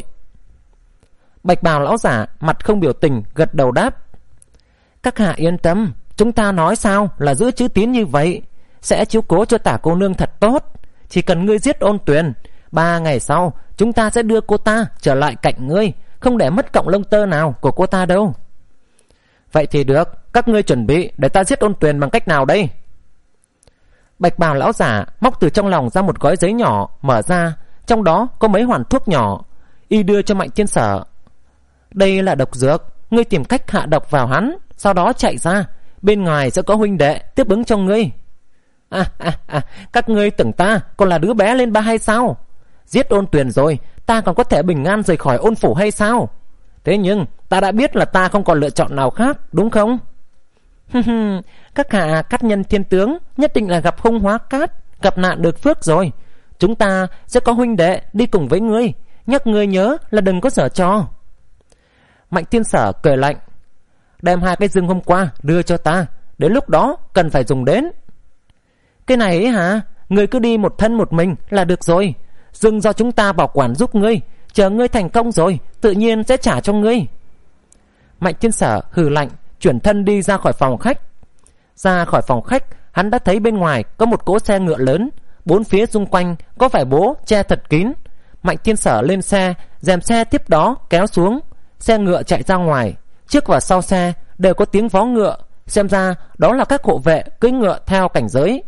Bạch bào lão giả mặt không biểu tình gật đầu đáp: Các hạ yên tâm, chúng ta nói sao là giữ chữ tín như vậy, sẽ chiếu cố cho Tả cô nương thật tốt. Chỉ cần ngươi giết Ôn Tuyền, ba ngày sau chúng ta sẽ đưa cô ta trở lại cạnh ngươi, không để mất cọng lông tơ nào của cô ta đâu. Vậy thì được, các ngươi chuẩn bị để ta giết Ôn Tuyền bằng cách nào đây? Bạch bào lão giả móc từ trong lòng ra một gói giấy nhỏ, mở ra, trong đó có mấy hoàn thuốc nhỏ, y đưa cho Mạnh Thiên Sở. Đây là độc dược, ngươi tìm cách hạ độc vào hắn, sau đó chạy ra, bên ngoài sẽ có huynh đệ tiếp ứng cho ngươi. À, à, à, các ngươi tưởng ta còn là đứa bé lên ba hay sao? Giết Ôn Tuyền rồi, ta còn có thể bình an rời khỏi Ôn phủ hay sao? Thế nhưng ta đã biết là ta không còn lựa chọn nào khác, đúng không? Các hạ cát nhân thiên tướng nhất định là gặp hung hóa cát, gặp nạn được phước rồi. Chúng ta sẽ có huynh đệ đi cùng với ngươi, nhắc ngươi nhớ là đừng có giở trò. Mạnh Thiên Sở cười lạnh: Đem hai cái dương hôm qua đưa cho ta, đến lúc đó cần phải dùng đến. Cái này ấy hả? Ngươi cứ đi một thân một mình là được rồi. Dương do chúng ta bảo quản giúp ngươi, chờ ngươi thành công rồi tự nhiên sẽ trả cho ngươi. Mạnh Thiên Sở hừ lạnh, chuyển thân đi ra khỏi phòng khách. Ra khỏi phòng khách, hắn đã thấy bên ngoài có một cỗ xe ngựa lớn, bốn phía xung quanh có vải bố che thật kín. Mạnh Thiên Sở lên xe, rèm xe tiếp đó kéo xuống, xe ngựa chạy ra ngoài. Trước và sau xe đều có tiếng vó ngựa, xem ra đó là các hộ vệ cưỡi ngựa theo cảnh giới.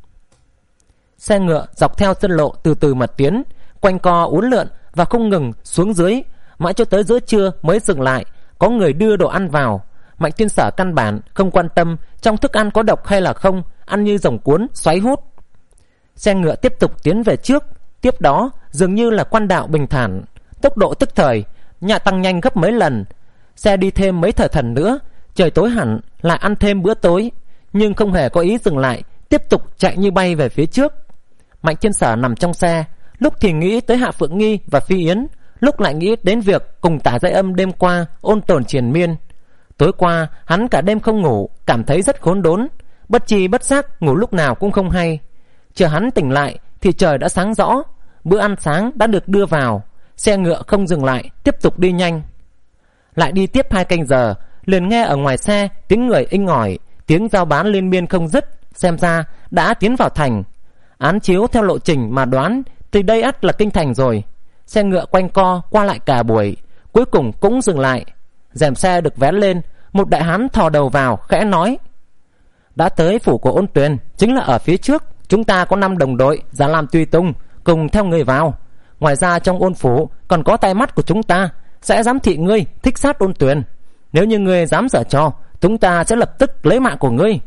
Xe ngựa dọc theo sân lộ từ từ mà tiến, quanh co uốn lượn và không ngừng xuống dưới, mãi cho tới giữa trưa mới dừng lại. Có người đưa đồ ăn vào. Mạnh Thiên Sở căn bản không quan tâm trong thức ăn có độc hay là không, ăn như rồng cuốn xoáy hút. Xe ngựa tiếp tục tiến về trước, tiếp đó dường như là quan đạo bình thản, tốc độ tức thời nhà tăng nhanh gấp mấy lần. Xe đi thêm mấy thời thần nữa, trời tối hẳn, lại ăn thêm bữa tối, nhưng không hề có ý dừng lại, tiếp tục chạy như bay về phía trước. Mạnh Thiên Sở nằm trong xe, lúc thì nghĩ tới Hạ Phượng Nghi và Phi Yến, lúc lại nghĩ đến việc cùng Tả Giai Âm đêm qua ôn tồn triền miên. Tối qua hắn cả đêm không ngủ, cảm thấy rất khốn đốn, bất chi bất giác ngủ lúc nào cũng không hay. Chờ hắn tỉnh lại thì trời đã sáng rõ, bữa ăn sáng đã được đưa vào. Xe ngựa không dừng lại, tiếp tục đi nhanh. Lại đi tiếp hai canh giờ, liền nghe ở ngoài xe tiếng người inh ỏi, tiếng giao bán liên miên không dứt, xem ra đã tiến vào thành. Án chiếu theo lộ trình mà đoán thì đây ắt là kinh thành rồi. Xe ngựa quanh co qua lại cả buổi, cuối cùng cũng dừng lại. Rèm xe được vén lên, một đại hán thò đầu vào khẽ nói: Đã tới phủ của Ôn Tuyền, chính là ở phía trước. Chúng ta có năm đồng đội giả làm tùy tùng cùng theo người vào. Ngoài ra trong Ôn phủ còn có tai mắt của chúng ta, sẽ giám thị ngươi thích sát Ôn Tuyền. Nếu như ngươi dám giở trò, chúng ta sẽ lập tức lấy mạng của ngươi.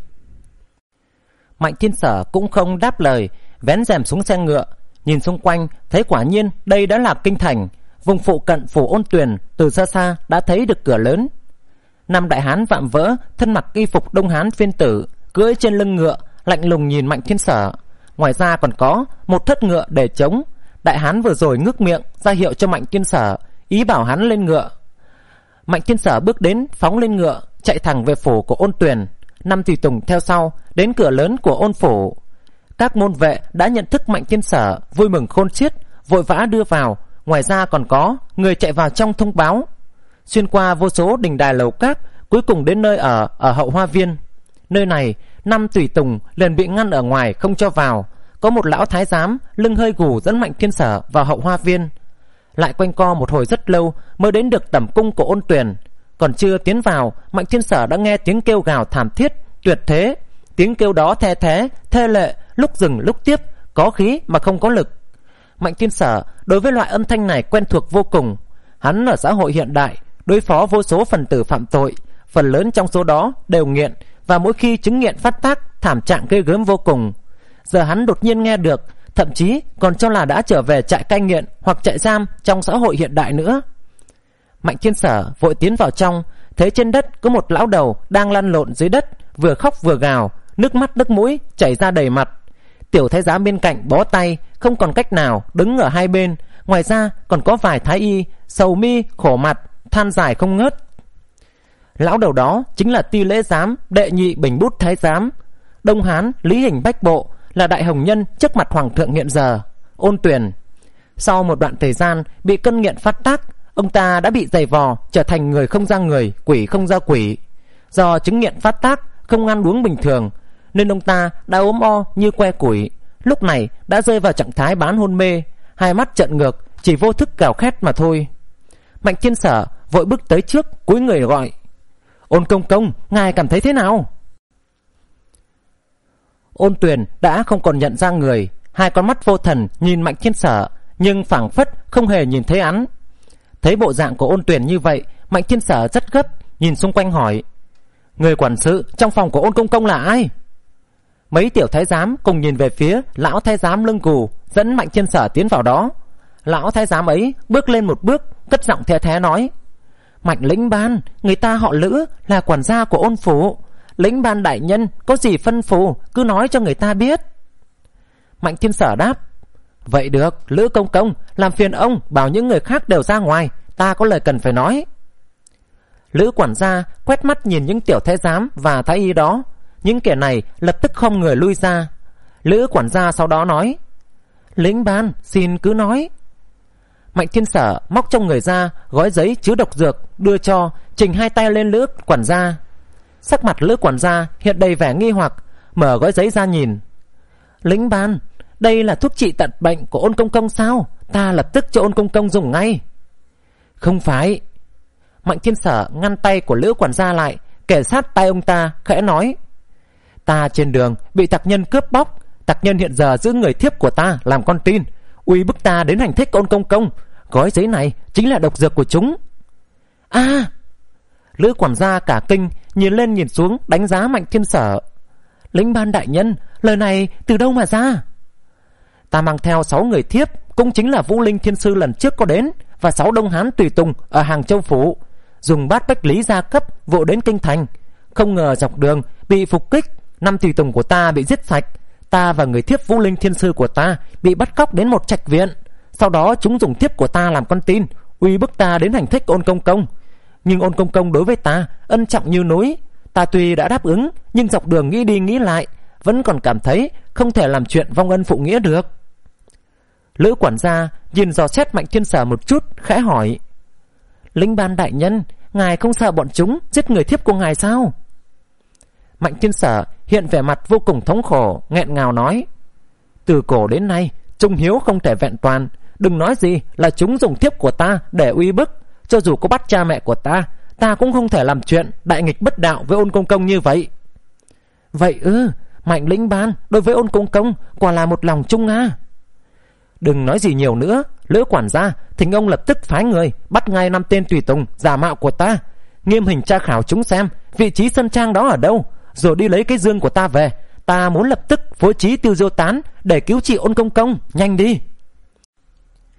Mạnh Thiên Sở cũng không đáp lời, vén rèm xuống xe ngựa, nhìn xung quanh thấy quả nhiên đây đã là kinh thành. vùng phụ cận phủ Ôn Tuyền từ xa xa đã thấy được cửa lớn. Năm đại hán vạm vỡ, thân mặc y phục Đông Hán phiên tử, cưỡi trên lưng ngựa, lạnh lùng nhìn Mạnh Thiên Sở. Ngoài ra còn có một thất ngựa để trống. Đại hán vừa rồi ngước miệng ra hiệu cho Mạnh Thiên Sở, ý bảo hắn lên ngựa. Mạnh Thiên Sở bước đến, phóng lên ngựa, chạy thẳng về phủ của Ôn Tuyền. Năm tùy tùng theo sau, đến cửa lớn của Ôn phủ. Các môn vệ đã nhận thức Mạnh Thiên Sở, vui mừng khôn xiết, vội vã đưa vào. Ngoài ra còn có người chạy vào trong thông báo. Xuyên qua vô số đình đài lầu các, cuối cùng đến nơi ở ở hậu hoa viên. Nơi này, năm tùy tùng liền bị ngăn ở ngoài không cho vào. Có một lão thái giám lưng hơi gù dẫn Mạnh Thiên Sở vào hậu hoa viên. Lại quanh co một hồi rất lâu mới đến được tẩm cung của Ôn Tuyền. Còn chưa tiến vào, Mạnh Thiên Sở đã nghe tiếng kêu gào thảm thiết, tuyệt thế. Tiếng kêu đó the thế, thê lệ, lúc dừng lúc tiếp, có khí mà không có lực. Mạnh Thiên Sở đối với loại âm thanh này quen thuộc vô cùng. Hắn ở xã hội hiện đại, đối phó vô số phần tử phạm tội, phần lớn trong số đó đều nghiện, và mỗi khi chứng nghiện phát tác, thảm trạng ghê gớm vô cùng. Giờ hắn đột nhiên nghe được, thậm chí còn cho là đã trở về trại cai nghiện hoặc trại giam trong xã hội hiện đại nữa. Mạnh Thiên Sở vội tiến vào trong, thấy trên đất có một lão đầu đang lăn lộn dưới đất, vừa khóc vừa gào, nước mắt nước mũi chảy ra đầy mặt. Tiểu thái giám bên cạnh bó tay, không còn cách nào, đứng ở hai bên. Ngoài ra còn có vài thái y sầu mi khổ mặt, than dài không ngớt. Lão đầu đó chính là Ti Lễ Giám, đệ nhị Bình Bút Thái Giám. Đông Hán Lý Hình Bách Bộ, là đại hồng nhân trước mặt hoàng thượng hiện giờ. Ôn Tuyền sau một đoạn thời gian bị cơn nghiện phát tác, ông ta đã bị giày vò, trở thành người không ra người, quỷ không ra quỷ. Do chứng nghiện phát tác, không ăn uống bình thường, nên ông ta đã ốm o như que củi. Lúc này đã rơi vào trạng thái bán hôn mê, hai mắt trợn ngược, chỉ vô thức gào khét mà thôi. Mạnh Thiên Sở vội bước tới trước, cúi người gọi: Ôn công công, ngài cảm thấy thế nào? Ôn Tuyền đã không còn nhận ra người, hai con mắt vô thần nhìn Mạnh Thiên Sở, nhưng phảng phất không hề nhìn thấy hắn. Thấy bộ dạng của Ôn Tuyền như vậy, Mạnh Thiên Sở rất gấp, nhìn xung quanh hỏi: người quản sự trong phòng của Ôn công công là ai? Mấy tiểu thái giám cùng nhìn về phía lão thái giám lưng gù dẫn Mạnh Thiên Sở tiến vào đó. Lão thái giám ấy bước lên một bước, cất giọng the thé nói: Mạnh lĩnh ban, người ta họ Lữ, là quản gia của Ôn phủ. Lĩnh ban đại nhân có gì phân phù, cứ nói cho người ta biết. Mạnh Thiên Sở đáp: vậy được, Lữ công công, làm phiền ông bảo những người khác đều ra ngoài, ta có lời cần phải nói. Lữ quản gia quét mắt nhìn những tiểu thái giám và thái y đó. Những kẻ này lập tức không người lui ra. Lữ quản gia sau đó nói: lĩnh ban, xin cứ nói. Mạnh Thiên Sở móc trong người ra gói giấy chứa độc dược, đưa cho, trình hai tay lên Lữ quản gia. Sắc mặt Lữ quản gia hiện đầy vẻ nghi hoặc, mở gói giấy ra nhìn. Lĩnh ban, đây là thuốc trị tận bệnh của Ôn công công sao? Ta lập tức cho Ôn công công dùng ngay. Không phải. Mạnh Thiên Sở ngăn tay của Lữ quản gia lại, kề sát tay ông ta, khẽ nói: ta trên đường bị tặc nhân cướp bóc, tặc nhân hiện giờ giữ người thiếp của ta làm con tin, uy bức ta đến hành thích Ôn công công. Gói giấy này chính là độc dược của chúng. A! À, Lữ quản gia cả kinh, nhìn lên nhìn xuống đánh giá Mạnh Thiên Sở. Lĩnh ban đại nhân, lời này từ đâu mà ra? Ta mang theo sáu người thiếp, cũng chính là Vũ Linh Thiên Sư lần trước có đến, và sáu Đông Hán tùy tùng ở Hàng Châu phủ, dùng bát bách lý gia cấp vội đến kinh thành. Không ngờ dọc đường bị phục kích, năm tùy tùng của ta bị giết sạch. Ta và người thiếp Vũ Linh Thiên Sư của ta bị bắt cóc đến một trạch viện. Sau đó chúng dùng thiếp của ta làm con tin, uy bức ta đến hành thích Ôn công công. Nhưng Ôn công công đối với ta ân trọng như núi. Ta tuy đã đáp ứng, nhưng dọc đường nghĩ đi nghĩ lại, vẫn còn cảm thấy không thể làm chuyện vong ân phụ nghĩa được. Lữ quản gia nhìn dò xét Mạnh Thiên Sở một chút, khẽ hỏi: lĩnh ban đại nhân, ngài không sợ bọn chúng giết người thiếp của ngài sao? Mạnh Thiên Sở hiện vẻ mặt vô cùng thống khổ, nghẹn ngào nói: từ cổ đến nay trung hiếu không thể vẹn toàn, đừng nói gì là chúng dùng thiếp của ta để uy bức. Cho dù có bắt cha mẹ của ta, ta cũng không thể làm chuyện đại nghịch bất đạo với Ôn công công như vậy. Vậy ư? Ừ, Mạnh lĩnh ban đối với Ôn công công quả là một lòng chung à? Đừng nói gì nhiều nữa, Lữ quản gia, thỉnh ông lập tức phái người bắt ngay năm tên tùy tùng giả mạo của ta, nghiêm hình tra khảo chúng xem vị trí sân trang đó ở đâu, rồi đi lấy cái dương của ta về. Ta muốn lập tức phối trí tiêu diêu tán để cứu trị Ôn công công, nhanh đi.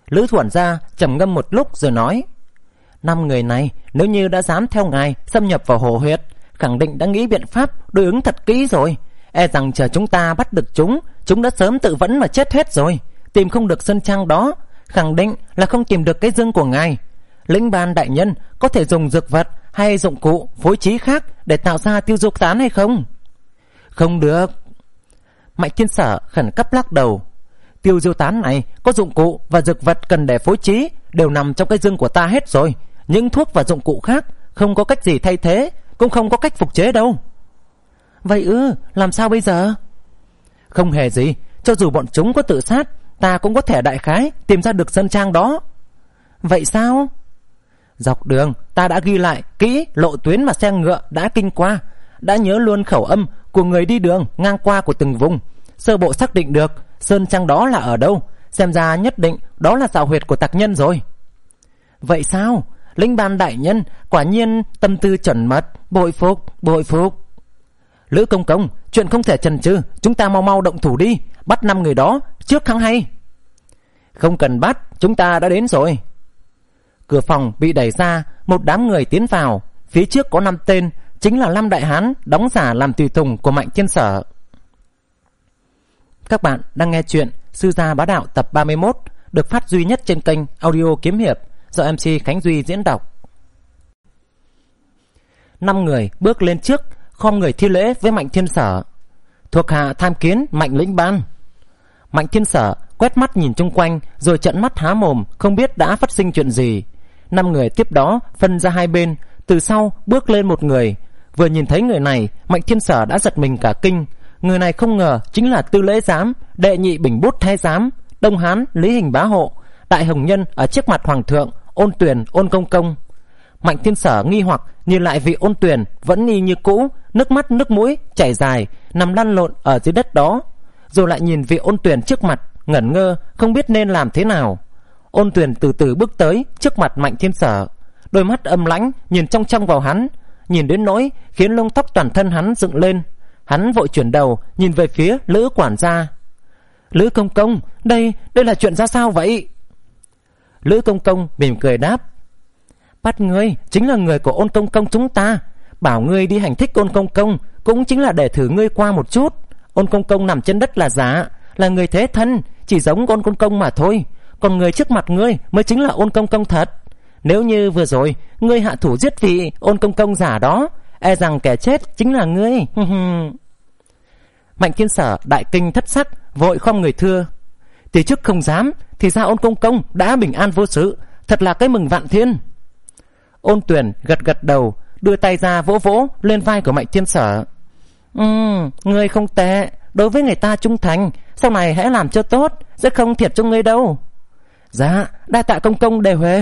Lữ Thuần gia trầm ngâm một lúc rồi nói: năm người này nếu như đã dám theo ngài xâm nhập vào hồ huyệt, khẳng định đã nghĩ biện pháp đối ứng thật kỹ rồi. E rằng chờ chúng ta bắt được chúng, chúng đã sớm tự vẫn mà chết hết rồi. Tìm không được sơn trang đó, khẳng định là không tìm được cái dương của ngài. Lĩnh Ban đại nhân có thể dùng dược vật hay dụng cụ phối trí khác để tạo ra tiêu diêu tán hay không? Không được. Mạnh Thiên Sở khẩn cấp lắc đầu. Tiêu diêu tán này có dụng cụ và dược vật cần để phối trí đều nằm trong cái dương của ta hết rồi. Những thuốc và dụng cụ khác không có cách gì thay thế, cũng không có cách phục chế đâu. Vậy ư, làm sao bây giờ? Không hề gì, cho dù bọn chúng có tự sát, ta cũng có thể đại khái tìm ra được sơn trang đó. Vậy sao? Dọc đường ta đã ghi lại kỹ lộ tuyến mà xe ngựa đã kinh qua, đã nhớ luôn khẩu âm của người đi đường ngang qua của từng vùng, sơ bộ xác định được sơn trang đó là ở đâu. Xem ra nhất định đó là xào huyệt của tặc nhân rồi. Vậy sao? Lĩnh Ban đại nhân quả nhiên tâm tư chuẩn mật, bội phục, bội phục. Lữ công công, chuyện không thể chần chừ, chúng ta mau mau động thủ đi, bắt năm người đó trước kháng hay. Không cần bắt, chúng ta đã đến rồi. Cửa phòng bị đẩy ra, một đám người tiến vào. Phía trước có năm tên, chính là năm đại hán đóng giả làm tùy tùng của Mạnh Thiên Sở. Các bạn đang nghe chuyện Sư Gia Bá Đạo tập ba mươi mốt, được phát duy nhất trên kênh Audio Kiếm Hiệp do em xê Khánh Duy diễn đọc. Năm người bước lên trước, khom người thi lễ với Mạnh Thiên Sở. Thuộc hạ tham kiến Mạnh lĩnh ban. Mạnh Thiên Sở quét mắt nhìn chung quanh, rồi trợn mắt há mồm, không biết đã phát sinh chuyện gì. Năm người tiếp đó phân ra hai bên, từ sau bước lên một người. Vừa nhìn thấy người này, Mạnh Thiên Sở đã giật mình cả kinh. Người này không ngờ chính là Tư Lễ Giám, đệ nhị Bình Bút Thái Giám, Đông Hán Lý Hình Bá Hộ, đại hồng nhân ở trước mặt hoàng thượng Ôn Tuyền, Ôn công công. Mạnh Thiên Sở nghi hoặc nhìn lại vị Ôn Tuyền vẫn y như cũ, nước mắt nước mũi chảy dài, nằm lăn lộn ở dưới đất đó. Rồi lại nhìn vị Ôn Tuyền trước mặt, ngẩn ngơ không biết nên làm thế nào. Ôn Tuyền từ từ bước tới trước mặt Mạnh Thiên Sở, đôi mắt âm lãnh nhìn trong trong vào hắn, nhìn đến nỗi khiến lông tóc toàn thân hắn dựng lên. Hắn vội chuyển đầu nhìn về phía Lữ quản gia. Lữ công công, đây đây là chuyện ra sao vậy? Lữ công công mỉm cười đáp: bắt ngươi chính là người của Ôn công công chúng ta, bảo ngươi đi hành thích Ôn công công cũng chính là để thử ngươi qua một chút. Ôn công công nằm trên đất là giả, là người thế thân, chỉ giống Ôn công công mà thôi. Còn người trước mặt ngươi mới chính là Ôn công công thật. Nếu như vừa rồi ngươi hạ thủ giết vị Ôn công công giả đó, e rằng kẻ chết chính là ngươi. Mạnh Thiên Sở đại kinh thất sắc, vội khom người thưa: thì trước không dám, thì ra Ôn công công đã bình an vô sự, thật là cái mừng vạn thiên. Ôn Tuyền gật gật đầu, đưa tay ra vỗ vỗ lên vai của Mạnh Thiên Sở. Ừ, ngươi không tệ, đối với người ta trung thành, sau này hãy làm cho tốt, sẽ không thiệt cho ngươi đâu. Dạ, đa tạ công công đề huề.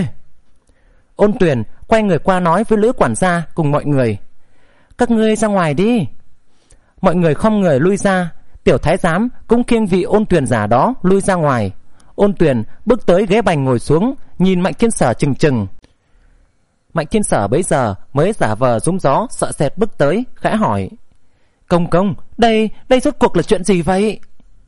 Ôn Tuyền quay người qua nói với Lữ quản gia cùng mọi người: các ngươi ra ngoài đi. Mọi người khom người lui ra. Tiểu thái giám cũng khiêng vị Ôn Tuyền giả đó lui ra ngoài. Ôn Tuyền bước tới ghế bành ngồi xuống, nhìn Mạnh Thiên Sở chừng chừng. Mạnh Thiên Sở bấy giờ mới giả vờ rúng gió sợ sệt bước tới, khẽ hỏi: công công, đây đây rốt cuộc là chuyện gì vậy?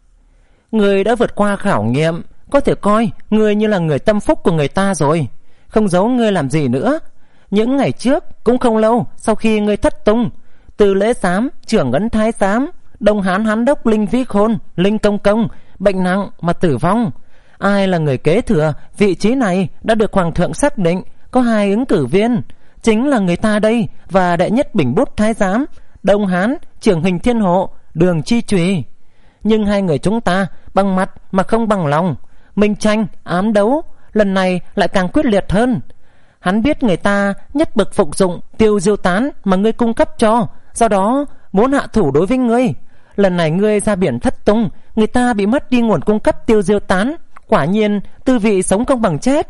Người đã vượt qua khảo nghiệm, có thể coi người như là người tâm phúc của người ta rồi, không giấu ngươi làm gì nữa. Những ngày trước cũng không lâu sau khi ngươi thất tung, Tư Lễ Giám, Trưởng Ấn Thái Giám, Đông Hán Hán Đốc Linh Vĩ Khôn, Linh Công Công bệnh nặng mà tử vong. Ai là người kế thừa vị trí này đã được hoàng thượng xác định, có hai ứng cử viên, chính là người ta đây và đệ nhất Bình Bút Thái Giám, Đông Hán Trưởng Hình Thiên Hộ, Đường Chi Trùy. Nhưng hai người chúng ta bằng mặt mà không bằng lòng, minh tranh ám đấu, lần này lại càng quyết liệt hơn. Hắn biết người ta nhất bực phục dụng tiêu diêu tán mà ngươi cung cấp cho, do đó muốn hạ thủ đối với ngươi. Lần này ngươi ra biển thất tung, người ta bị mất đi nguồn cung cấp tiêu diêu tán, quả nhiên tư vị sống không bằng chết.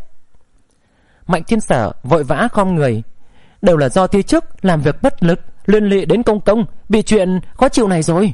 Mạnh Thiên Sở vội vã khom người: đều là do thi chức làm việc bất lực, liên lụy đến công công, bị chuyện khó chịu này rồi.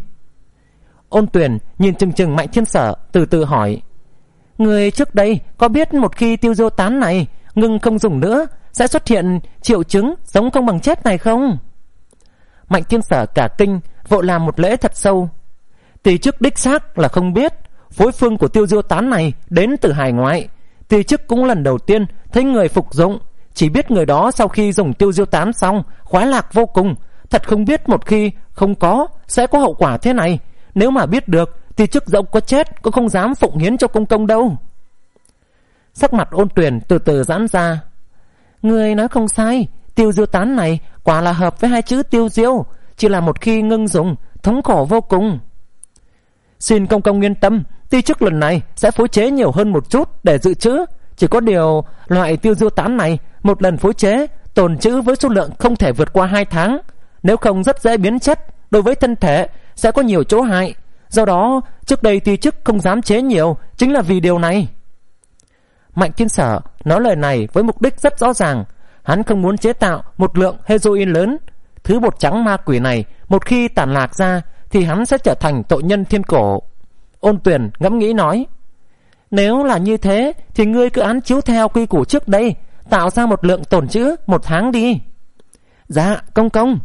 Ôn Tuyền nhìn chừng chừng Mạnh Thiên Sở, từ từ hỏi: người trước đây có biết một khi tiêu diêu tán này ngừng không dùng nữa sẽ xuất hiện triệu chứng sống không bằng chết này không? Mạnh Thiên Sở cả kinh, vội làm một lễ thật sâu: tỷ chức đích xác là không biết. Phối phương của tiêu diêu tán này đến từ hải ngoại, Ty chức cũng lần đầu tiên thấy người phục dụng, chỉ biết người đó sau khi dùng tiêu diêu tán xong khoái lạc vô cùng. Thật không biết một khi không có sẽ có hậu quả thế này. Nếu mà biết được, Ty chức dẫu có chết cũng không dám phụng hiến cho công công đâu. Sắc mặt Ôn Tuyền từ từ giãn ra. Người nói không sai, tiêu diêu tán này quả là hợp với hai chữ tiêu diêu, chỉ là một khi ngưng dùng thống khổ vô cùng. Xin công công yên tâm, Ty chức lần này sẽ phối chế nhiều hơn một chút để dự trữ. Chỉ có điều loại tiêu diêu tán này một lần phối chế tồn trữ với số lượng không thể vượt qua hai tháng, nếu không rất dễ biến chất, đối với thân thể sẽ có nhiều chỗ hại. Do đó trước đây Ty chức không dám chế nhiều, chính là vì điều này. Mạnh Thiên Sở nói lời này với mục đích rất rõ ràng. Hắn không muốn chế tạo một lượng heroin lớn. Thứ bột trắng ma quỷ này một khi tản lạc ra thì hắn sẽ trở thành tội nhân thiên cổ. Ôn Tuyền ngẫm nghĩ nói, nếu là như thế thì ngươi cứ án chiếu theo quy củ trước đây, tạo ra một lượng tồn trữ một tháng đi. Dạ công công.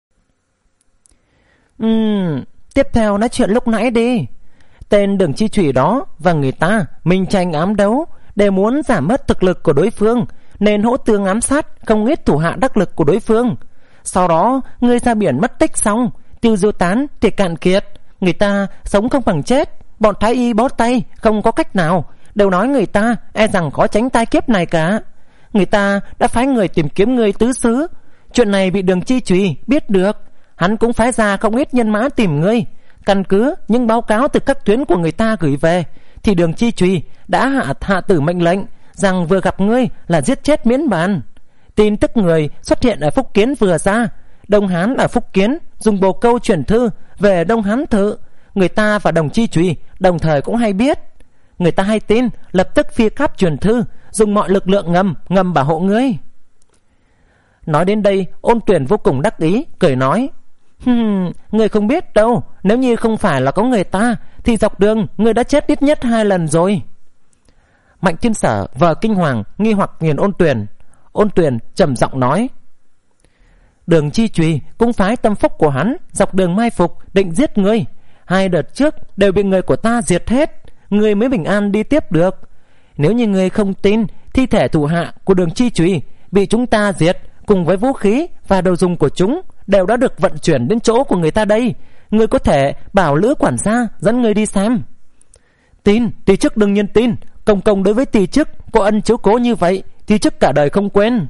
Ừm, tiếp theo nói chuyện lúc nãy đi. Tên Đường Chi Trùy đó và người ta minh tranh ám đấu, để muốn giảm mất thực lực của đối phương, nên hỗ tương ám sát không ít thủ hạ đắc lực của đối phương. Sau đó ngươi ra biển mất tích xong, tiêu diêu tán thì cạn kiệt, người ta sống không bằng chết. Bọn thái y bó tay không có cách nào, đều nói người ta e rằng khó tránh tai kiếp này cả. Người ta đã phái người tìm kiếm ngươi tứ xứ. Chuyện này bị Đường Chi Trùy biết được, hắn cũng phái ra không ít nhân mã tìm ngươi. Căn cứ những báo cáo từ các tuyến của người ta gửi về, thì Đường Chi Trùy đã hạ hạ tử mệnh lệnh rằng vừa gặp ngươi là giết chết miễn bàn. Tin tức người xuất hiện ở Phúc Kiến vừa ra, Đông Hán ở Phúc Kiến dùng bồ câu chuyển thư về Đông Hán Thự. Người ta và Đồng Chi Trùy đồng thời cũng hay biết. Người ta hay tin, lập tức phi cáp truyền thư, dùng mọi lực lượng ngầm ngầm bảo hộ ngươi. Nói đến đây, Ôn Tuyền vô cùng đắc ý, cười nói, Hừm, người không biết đâu, nếu như không phải là có người ta thì dọc đường người đã chết ít nhất hai lần rồi. Mạnh Thiên Sở vờ kinh hoàng nghi hoặc nhìn Ôn Tuyền. Ôn Tuyền trầm giọng nói, Đường Chi Trùy cũng phái tâm phúc của hắn dọc đường mai phục định giết ngươi. Hai đợt trước đều bị người của ta diệt hết, ngươi mới bình an đi tiếp được. Nếu như ngươi không tin, thi thể thủ hạ của Đường Chi Trùy bị chúng ta diệt cùng với vũ khí và đồ dùng của chúng đều đã được vận chuyển đến chỗ của người ta đây. Ngươi có thể bảo Lữ quản gia dẫn ngươi đi xem. Tin, Ty chức đương nhiên tin. Công công đối với Ty chức có ân chiếu cố như vậy, Ty chức cả đời không quên.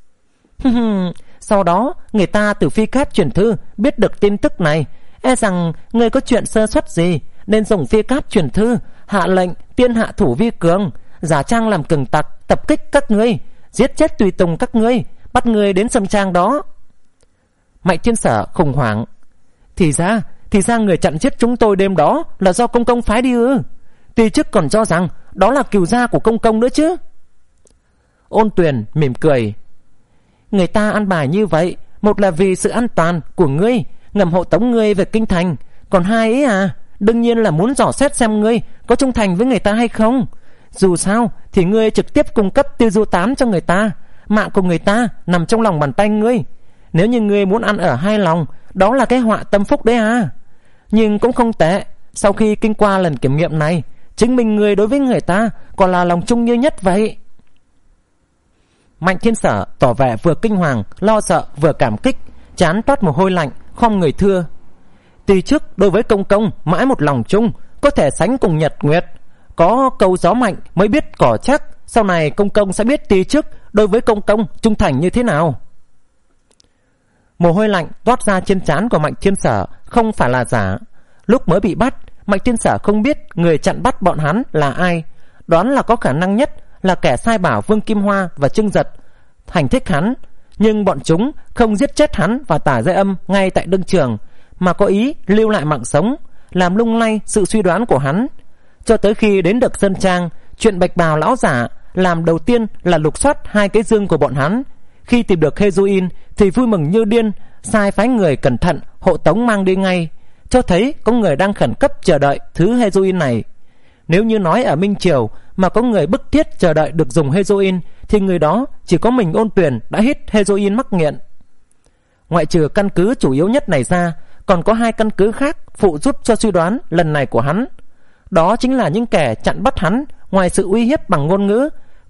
Sau đó người ta từ phi cáp truyền thư biết được tin tức này, e rằng ngươi có chuyện sơ suất gì, nên dùng phi cáp truyền thư hạ lệnh tiên hạ thủ vi cường, giả trang làm cường tặc tập kích các ngươi, giết chết tùy tùng các ngươi, bắt ngươi đến sân trang đó. Mạnh Thiên Sở khủng hoảng, Thì ra Thì ra người chặn giết chúng tôi đêm đó là do công công phái đi ư? Ty chức còn cho rằng đó là cừu gia của công công nữa chứ. Ôn Tuyền mỉm cười, người ta ăn bài như vậy, một là vì sự an toàn của ngươi, ngầm hộ tống ngươi về kinh thành, còn hai ấy à, đương nhiên là muốn dò xét xem ngươi có trung thành với người ta hay không. Dù sao thì ngươi trực tiếp cung cấp tiêu diêu tán cho người ta, mạng của người ta nằm trong lòng bàn tay ngươi. Nếu như ngươi muốn ăn ở hai lòng, đó là cái họa tâm phúc đấy à. Nhưng cũng không tệ, sau khi kinh qua lần kiểm nghiệm này, chứng minh ngươi đối với người ta còn là lòng chung như nhất vậy. Mạnh Thiên Sở tỏ vẻ vừa kinh hoàng, lo sợ vừa cảm kích, trán toát mồ hôi lạnh, khom người thưa, Ty chức đối với công công mãi một lòng chung, có thể sánh cùng nhật nguyệt. Có câu gió mạnh mới biết cỏ chắc, sau này công công sẽ biết Ty chức đối với công công trung thành như thế nào. Mồ hôi lạnh toát ra trên trán của Mạnh Thiên Sở không phải là giả. Lúc mới bị bắt, Mạnh Thiên Sở không biết người chặn bắt bọn hắn là ai, đoán là có khả năng nhất là kẻ sai bảo Vương Kim Hoa và Trưng Giật hành thích hắn. Nhưng bọn chúng không giết chết hắn và Tả Giai Âm ngay tại đương trường, mà có ý lưu lại mạng sống, làm lung lay sự suy đoán của hắn. Cho tới khi đến được Sơn Trang, chuyện bạch bào lão giả làm đầu tiên là lục soát hai cái dương của bọn hắn. Khi tìm được heroin thì vui mừng như điên, sai phái người cẩn thận hộ tống mang đi ngay, cho thấy có người đang khẩn cấp chờ đợi thứ heroin này. Nếu như nói ở Minh Triều mà có người bức thiết chờ đợi được dùng heroin, thì người đó chỉ có mình Ôn Tuyền đã hít heroin mắc nghiện. Ngoại trừ căn cứ chủ yếu nhất này ra, còn có hai căn cứ khác phụ giúp cho suy đoán lần này của hắn. Đó chính là những kẻ chặn bắt hắn, ngoài sự uy hiếp bằng ngôn ngữ,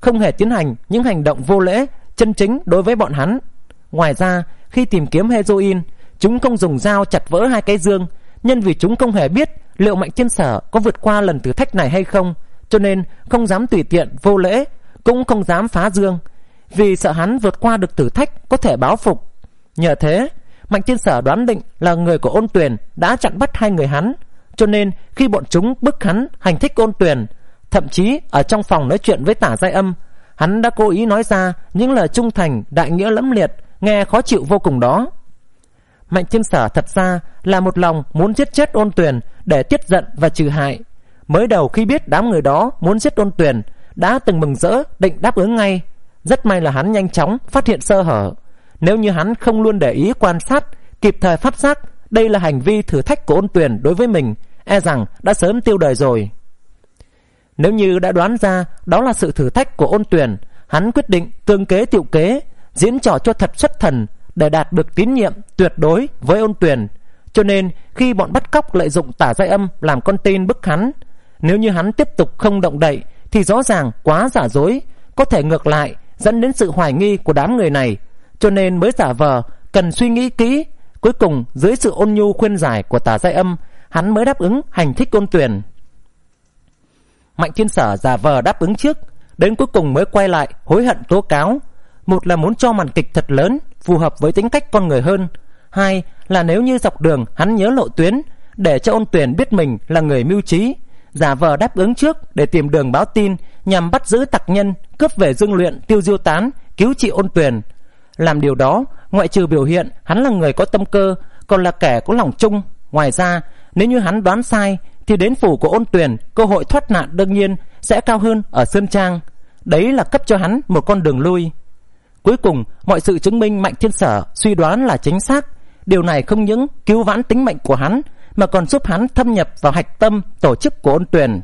không hề tiến hành những hành động vô lễ chân chính đối với bọn hắn. Ngoài ra, khi tìm kiếm heroin, chúng không dùng dao chặt vỡ hai cái dương, nhân vì chúng không hề biết liệu Mạnh Thiên Sở có vượt qua lần thử thách này hay không, cho nên không dám tùy tiện vô lễ, cũng không dám phá dương, vì sợ hắn vượt qua được thử thách có thể báo phục. Nhờ thế, Mạnh Thiên Sở đoán định là người của Ôn Tuyền đã chặn bắt hai người hắn, cho nên khi bọn chúng bức hắn hành thích Ôn Tuyền, thậm chí ở trong phòng nói chuyện với Tả Giai Âm, hắn đã cố ý nói ra những lời trung thành đại nghĩa lẫm liệt, nghe khó chịu vô cùng đó. Mạnh Thiên Sở thật ra là một lòng muốn giết chết Ôn Tuyền để tiết giận và trừ hại. Mới đầu khi biết đám người đó muốn giết Ôn Tuyền, đã từng mừng rỡ định đáp ứng ngay. Rất may là hắn nhanh chóng phát hiện sơ hở. Nếu như hắn không luôn để ý quan sát, kịp thời phát giác đây là hành vi thử thách của Ôn Tuyền đối với mình, e rằng đã sớm tiêu đời rồi. Nếu như đã đoán ra đó là sự thử thách của Ôn Tuyền, hắn quyết định tương kế tiệu kế, diễn trò cho thật xuất thần để đạt được tín nhiệm tuyệt đối với Ôn Tuyền. Cho nên khi bọn bắt cóc lợi dụng Tả Giai Âm làm con tin bức hắn, nếu như hắn tiếp tục không động đậy thì rõ ràng quá giả dối, có thể ngược lại dẫn đến sự hoài nghi của đám người này, cho nên mới giả vờ cần suy nghĩ kỹ. Cuối cùng dưới sự ôn nhu khuyên giải của Tả Giai Âm, hắn mới đáp ứng hành thích Ôn Tuyền. Mạnh Thiên Sở giả vờ đáp ứng trước, đến cuối cùng mới quay lại hối hận tố cáo. Một là muốn cho màn kịch thật lớn, phù hợp với tính cách con người hơn. Hai là nếu như dọc đường hắn nhớ lộ tuyến, để cho Ôn Tuyền biết mình là người mưu trí, giả vờ đáp ứng trước để tìm đường báo tin, nhằm bắt giữ tặc nhân, cướp về Dương Luyện, Tiêu Diêu Tán, cứu trị Ôn Tuyền. Làm điều đó, ngoại trừ biểu hiện hắn là người có tâm cơ, còn là kẻ có lòng chung. Ngoài ra, nếu như hắn đoán sai thì đến phủ của Ôn Tuyền, cơ hội thoát nạn đương nhiên sẽ cao hơn ở Sơn Trang. Đấy là cấp cho hắn một con đường lui. Cuối cùng, mọi sự chứng minh Mạnh Thiên Sở suy đoán là chính xác. Điều này không những cứu vãn tính mệnh của hắn, mà còn giúp hắn thâm nhập vào hạch tâm tổ chức của Ôn Tuyền.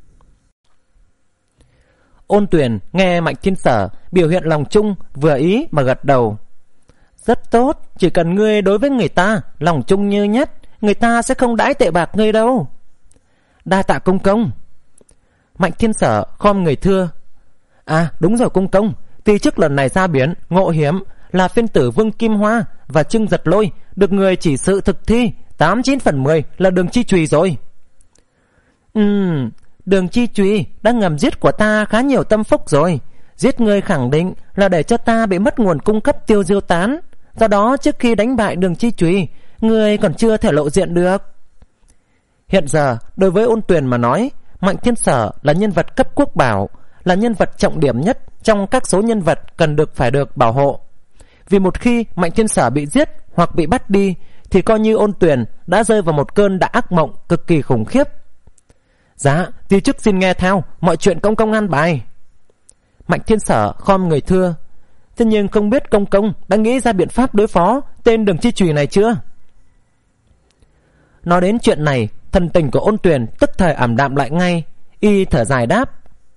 Ôn Tuyền nghe Mạnh Thiên Sở biểu hiện lòng chung, vừa ý mà gật đầu. Rất tốt, chỉ cần ngươi đối với người ta lòng chung như nhất, người ta sẽ không đãi tệ bạc ngươi đâu. Đa tạ công công. Mạnh Thiên Sở khom người thưa. À đúng rồi công công, tuy trước lần này ra biển ngộ hiểm là phiên tử Vương Kim Hoa và Trưng Giật Lôi được người chỉ sự thực thi, tám chín phần mười là Đường Chi Trùy rồi. Ừm, Đường Chi Trùy đã ngầm giết của ta khá nhiều tâm phúc rồi. Giết người khẳng định là để cho ta bị mất nguồn cung cấp Tiêu Diêu Tán. Do đó trước khi đánh bại Đường Chi Trùy, người còn chưa thể lộ diện được. Hiện giờ đối với Ôn Tuyền mà nói, Mạnh Thiên Sở là nhân vật cấp quốc bảo, là nhân vật trọng điểm nhất trong các số nhân vật cần được phải được bảo hộ. Vì một khi Mạnh Thiên Sở bị giết hoặc bị bắt đi, thì coi như Ôn Tuyền đã rơi vào một cơn đại ác mộng cực kỳ khủng khiếp. Dạ, ti chức xin nghe theo, mọi chuyện công công an bài. Mạnh Thiên Sở khom người thưa. Thế nhưng không biết công công đã nghĩ ra biện pháp đối phó tên Đường Chi Trùy này chưa? Nói đến chuyện này, thần tình của Ôn Tuyền tức thời ảm đạm lại ngay. Y thở dài đáp.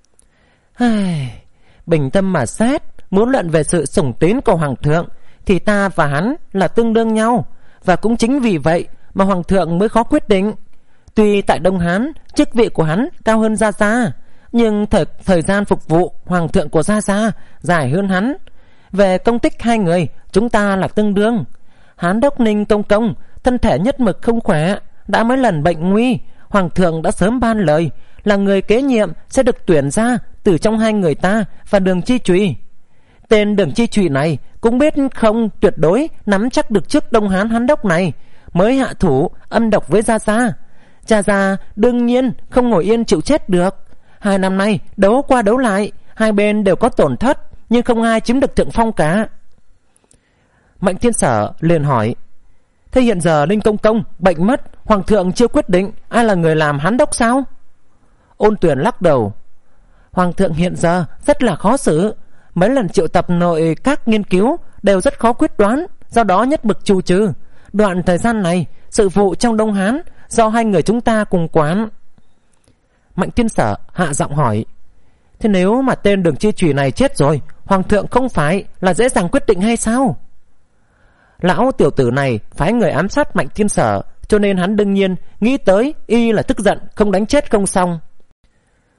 Bình tâm mà xét, muốn luận về sự sủng tín của Hoàng thượng thì ta và hắn là tương đương nhau, và cũng chính vì vậy mà Hoàng thượng mới khó quyết định. Tuy tại Đông Hán chức vị của hắn cao hơn Gia Gia, nhưng thời, thời gian phục vụ Hoàng thượng của Gia Gia dài hơn hắn. Về công tích hai người, chúng ta là tương đương. Hán Đốc Ninh công công thân thể nhất mực không khỏe, đã mấy lần bệnh nguy. Hoàng thượng đã sớm ban lời là người kế nhiệm sẽ được tuyển ra từ trong hai người ta và Đường Chi Trùy. Tên Đường Chi Trùy này cũng biết không tuyệt đối nắm chắc được trước Đông Hán Hán Đốc này, mới hạ thủ âm độc với Gia Gia. Gia Gia đương nhiên không ngồi yên chịu chết được. Hai năm nay đấu qua đấu lại, hai bên đều có tổn thất, nhưng không ai chiếm được thượng phong cả. Mạnh Thiên Sở liền hỏi. Thế hiện giờ Ninh công công bệnh mất, Hoàng thượng chưa quyết định ai là người làm Hán Đốc sao? Ôn Tuyền lắc đầu. Hoàng thượng hiện giờ rất là khó xử, mấy lần triệu tập nội các nghiên cứu đều rất khó quyết đoán, do đó nhất mực trù trừ. Đoạn thời gian này sự vụ trong Đông Hán do hai người chúng ta cùng quản. Mạnh Thiên Sở hạ giọng hỏi. Thế nếu mà tên Đường Chi Trùy này chết rồi, Hoàng thượng không phải là dễ dàng quyết định hay sao? Lão tiểu tử này phái người ám sát Mạnh Thiên Sở, cho nên hắn đương nhiên nghĩ tới y là tức giận không đánh chết không xong.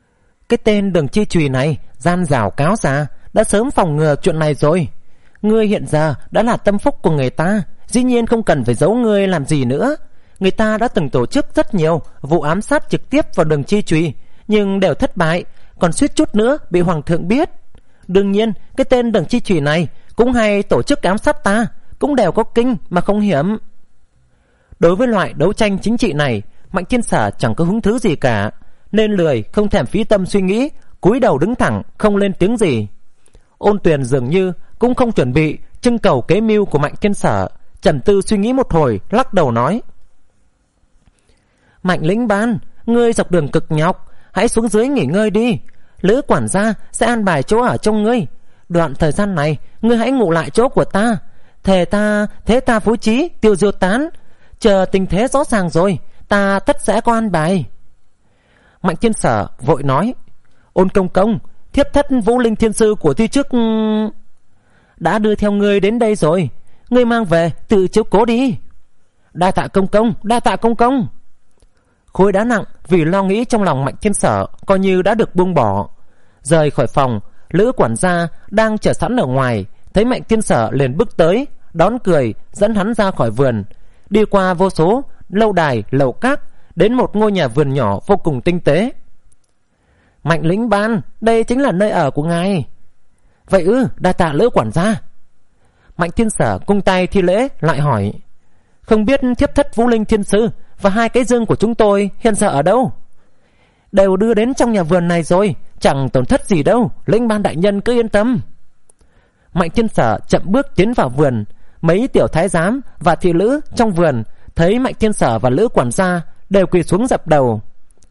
cái tên Đường Chi Trùy này gian dảo cáo già, đã sớm phòng ngừa chuyện này rồi. Ngươi hiện giờ đã là tâm phúc của người ta, dĩ nhiên không cần phải giấu ngươi làm gì nữa. Người ta đã từng tổ chức rất nhiều vụ ám sát trực tiếp vào Đường Chi Trùy, nhưng đều thất bại, còn suýt chút nữa bị hoàng thượng biết. Đương nhiên cái tên Đường Chi Trùy này cũng hay tổ chức ám sát ta, cũng đều có kinh mà không hiểm. Đối với loại đấu tranh chính trị này, Mạnh Thiên Sở chẳng có hứng thú gì cả, nên lười không thèm phí tâm suy nghĩ, cúi đầu đứng thẳng không lên tiếng gì. Ôn Tuyền dường như cũng không chuẩn bị trưng cầu kế mưu của Mạnh Thiên Sở, trầm tư suy nghĩ một hồi, lắc đầu nói: Mạnh lĩnh ban, ngươi dọc đường cực nhọc, hãy xuống dưới nghỉ ngơi đi. Lữ quản gia sẽ an bài chỗ ở trong ngươi. Đoạn thời gian này ngươi hãy ngủ lại chỗ của ta. Thề ta thế ta phú trí tiêu diêu tán, chờ tình thế rõ ràng rồi ta tất sẽ có an bài. Mạnh Thiên Sở vội nói: Ôn công công, thiếp thất Vũ Linh Thiên Sư của thi trước đã đưa theo ngươi đến đây rồi, ngươi mang về tự chiếu cố đi. Đa tạ công công, đa tạ công công. Khối đá nặng vì lo nghĩ trong lòng Mạnh Thiên Sở coi như đã được buông bỏ. Rời khỏi phòng, Lữ quản gia đang chờ sẵn ở ngoài, thấy Mạnh Thiên Sở liền bước tới, đón cười dẫn hắn ra khỏi vườn, đi qua vô số lâu đài lầu các, đến một ngôi nhà vườn nhỏ vô cùng tinh tế. Mạnh lĩnh ban, đây chính là nơi ở của ngài. Vậy ư, đa tạ Lữ quản gia. Mạnh Thiên Sở cung tay thi lễ, lại hỏi: Không biết thiếp thất Vũ Linh Thiên Sư và hai cái dương của chúng tôi hiện giờ ở đâu? Đều đưa đến trong nhà vườn này rồi, chẳng tổn thất gì đâu, lĩnh ban đại nhân cứ yên tâm. Mạnh Thiên Sở chậm bước tiến vào vườn. Mấy tiểu thái giám và thị nữ trong vườn thấy Mạnh Thiên Sở và Lữ quản gia đều quỳ xuống dập đầu.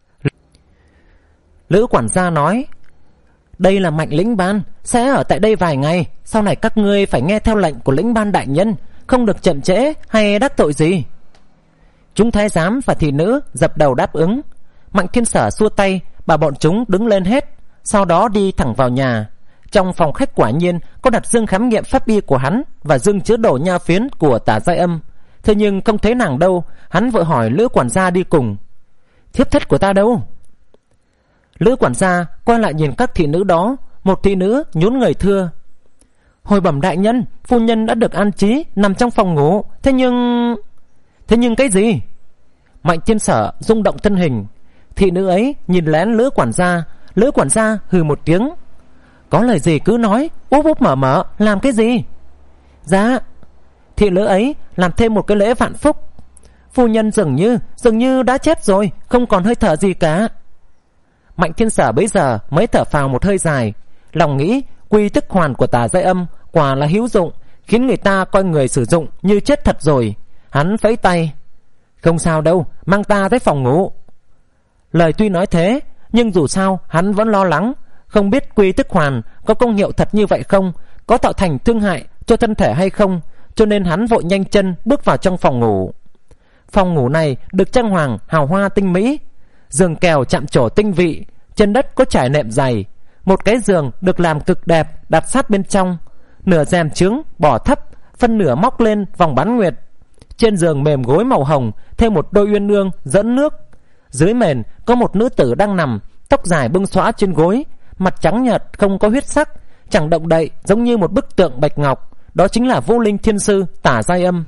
Lữ quản gia nói: Đây là Mạnh lĩnh ban, sẽ ở tại đây vài ngày, sau này các ngươi phải nghe theo lệnh của lĩnh ban đại nhân, không được chậm trễ hay đắc tội gì. Chúng thái giám và thị nữ dập đầu đáp ứng. Mạnh Thiên Sở xua tay bảo bọn chúng đứng lên hết, sau đó đi thẳng vào nhà. Trong phòng khách quả nhiên có đặt dương khám nghiệm pháp y của hắn và dương chứa đồ nha phiến của Tả Giai Âm. Thế nhưng không thấy nàng đâu, hắn vội hỏi Lữ quản gia đi cùng: Thiếp thất của ta đâu? Lữ quản gia quay lại nhìn các thị nữ đó. Một thị nữ nhún người thưa: Hồi bẩm đại nhân, phu nhân đã được an trí nằm trong phòng ngủ. Thế nhưng... Thế nhưng cái gì? Mạnh Thiên Sở rung động thân hình. Thị nữ ấy nhìn lén Lữ quản gia. Lữ quản gia hừ một tiếng: Có lời gì cứ nói, úp úp mở mở làm cái gì? Dạ. Thị nữ ấy làm thêm một cái lễ vạn phúc. Phu nhân dường như Dường như đã chết rồi, không còn hơi thở gì cả. Mạnh Thiên Sở bấy giờ mới thở phào một hơi dài, lòng nghĩ quy tức hoàn của Tả Giai Âm quả là hữu dụng, khiến người ta coi người sử dụng như chết thật rồi. Hắn phẩy tay: Không sao đâu, mang ta tới phòng ngủ. Lời tuy nói thế, nhưng dù sao hắn vẫn lo lắng, không biết quy tức hoàn có công hiệu thật như vậy không, có tạo thành thương hại cho thân thể hay không, cho nên hắn vội nhanh chân bước vào trong phòng ngủ. Phòng ngủ này được trang hoàng hào hoa tinh mỹ, giường kèo chạm trổ tinh vị, trên đất có trải nệm dày. Một cái giường được làm cực đẹp đặt sát bên trong, nửa rèm trướng bỏ thấp, phân nửa móc lên vòng bán nguyệt. Trên giường mềm gối màu hồng, thêm một đôi uyên ương dẫn nước. Dưới mền có một nữ tử đang nằm, tóc dài bưng xõa trên gối, mặt trắng nhợt không có huyết sắc, chẳng động đậy, giống như một bức tượng bạch ngọc. Đó chính là Vũ Linh Thiên Sư Tả Giai Âm.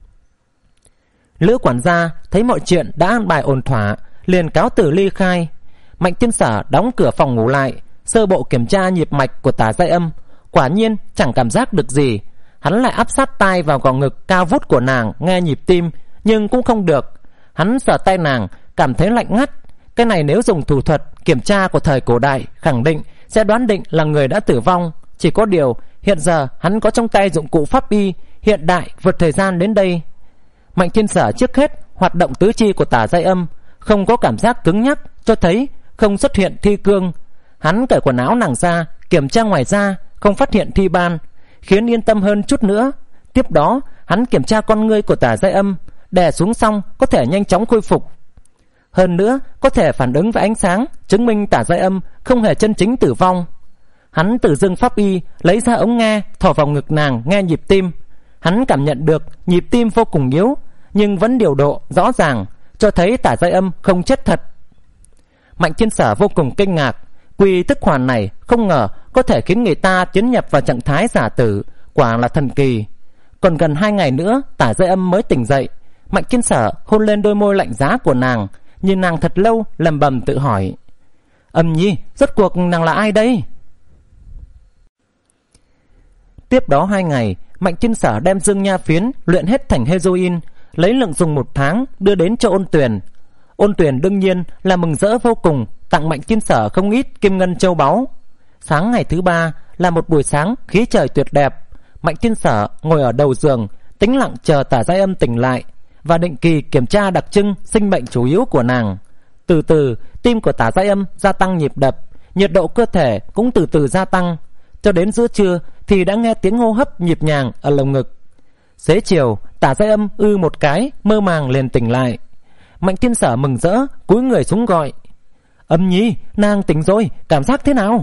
Lữ quản gia thấy mọi chuyện đã an bài ổn thỏa, liền cáo từ ly khai. Mạnh Thiên Sở đóng cửa phòng ngủ lại, sơ bộ kiểm tra nhịp mạch của Tả Giai Âm. Quả nhiên chẳng cảm giác được gì. Hắn lại áp sát tai vào gò ngực cao vút của nàng nghe nhịp tim, nhưng cũng không được. Hắn sờ tay nàng, cảm thấy lạnh ngắt. Cái này nếu dùng thủ thuật kiểm tra của thời cổ đại, khẳng định sẽ đoán định là người đã tử vong. Chỉ có điều hiện giờ hắn có trong tay dụng cụ pháp y hiện đại vượt thời gian đến đây. Mạnh Thiên Sở trước hết hoạt động tứ chi của Tả Giai Âm, không có cảm giác cứng nhắc, cho thấy không xuất hiện thi cương. Hắn cởi quần áo nàng ra, kiểm tra ngoài da, không phát hiện thi ban, khiến yên tâm hơn chút nữa. Tiếp đó hắn kiểm tra con ngươi của Tả Giai Âm, đè xuống xong có thể nhanh chóng khôi phục. Hơn nữa có thể phản ứng với ánh sáng, chứng minh Tả Giai Âm không hề chân chính tử vong. Hắn từ dương pháp y lấy ra ống nghe, thò vào ngực nàng nghe nhịp tim. Hắn cảm nhận được nhịp tim vô cùng yếu, nhưng vẫn điều độ rõ ràng, cho thấy Tả Giai Âm không chết thật. Mạnh Thiên Sở vô cùng kinh ngạc, Quy tức hoàn này không ngờ có thể khiến người ta tiến nhập vào trạng thái giả tử, quả là thần kỳ. Còn gần hai ngày nữa Tả Giai Âm mới tỉnh dậy. Mạnh Thiên Sở hôn lên đôi môi lạnh giá của nàng, nhìn nàng thật lâu, lẩm bẩm tự hỏi: Âm Nhi, rốt cuộc nàng là ai đây? Tiếp đó hai ngày, Mạnh Thiên Sở đem dương nha phiến luyện hết thành heroin, lấy lượng dùng một tháng đưa đến cho Ôn Tuyền. Ôn Tuyền đương nhiên là mừng rỡ vô cùng, tặng Mạnh Thiên Sở không ít kim ngân châu báu. Sáng ngày thứ ba là một buổi sáng khí trời tuyệt đẹp. Mạnh Thiên Sở ngồi ở đầu giường, tĩnh lặng chờ Tả Giai Âm tỉnh lại và định kỳ kiểm tra đặc trưng sinh mệnh chủ yếu của nàng. Từ từ, tim của Tả Giai Âm gia tăng nhịp đập, nhiệt độ cơ thể cũng từ từ gia tăng. Cho đến giữa trưa thì đã nghe tiếng hô hấp nhịp nhàng ở lồng ngực. Xế chiều, Tả Giai Âm ư một cái, mơ màng liền tỉnh lại. Mạnh Thiên Sở mừng rỡ, cúi người xuống gọi: Âm Nhi, nàng tỉnh rồi, cảm giác thế nào?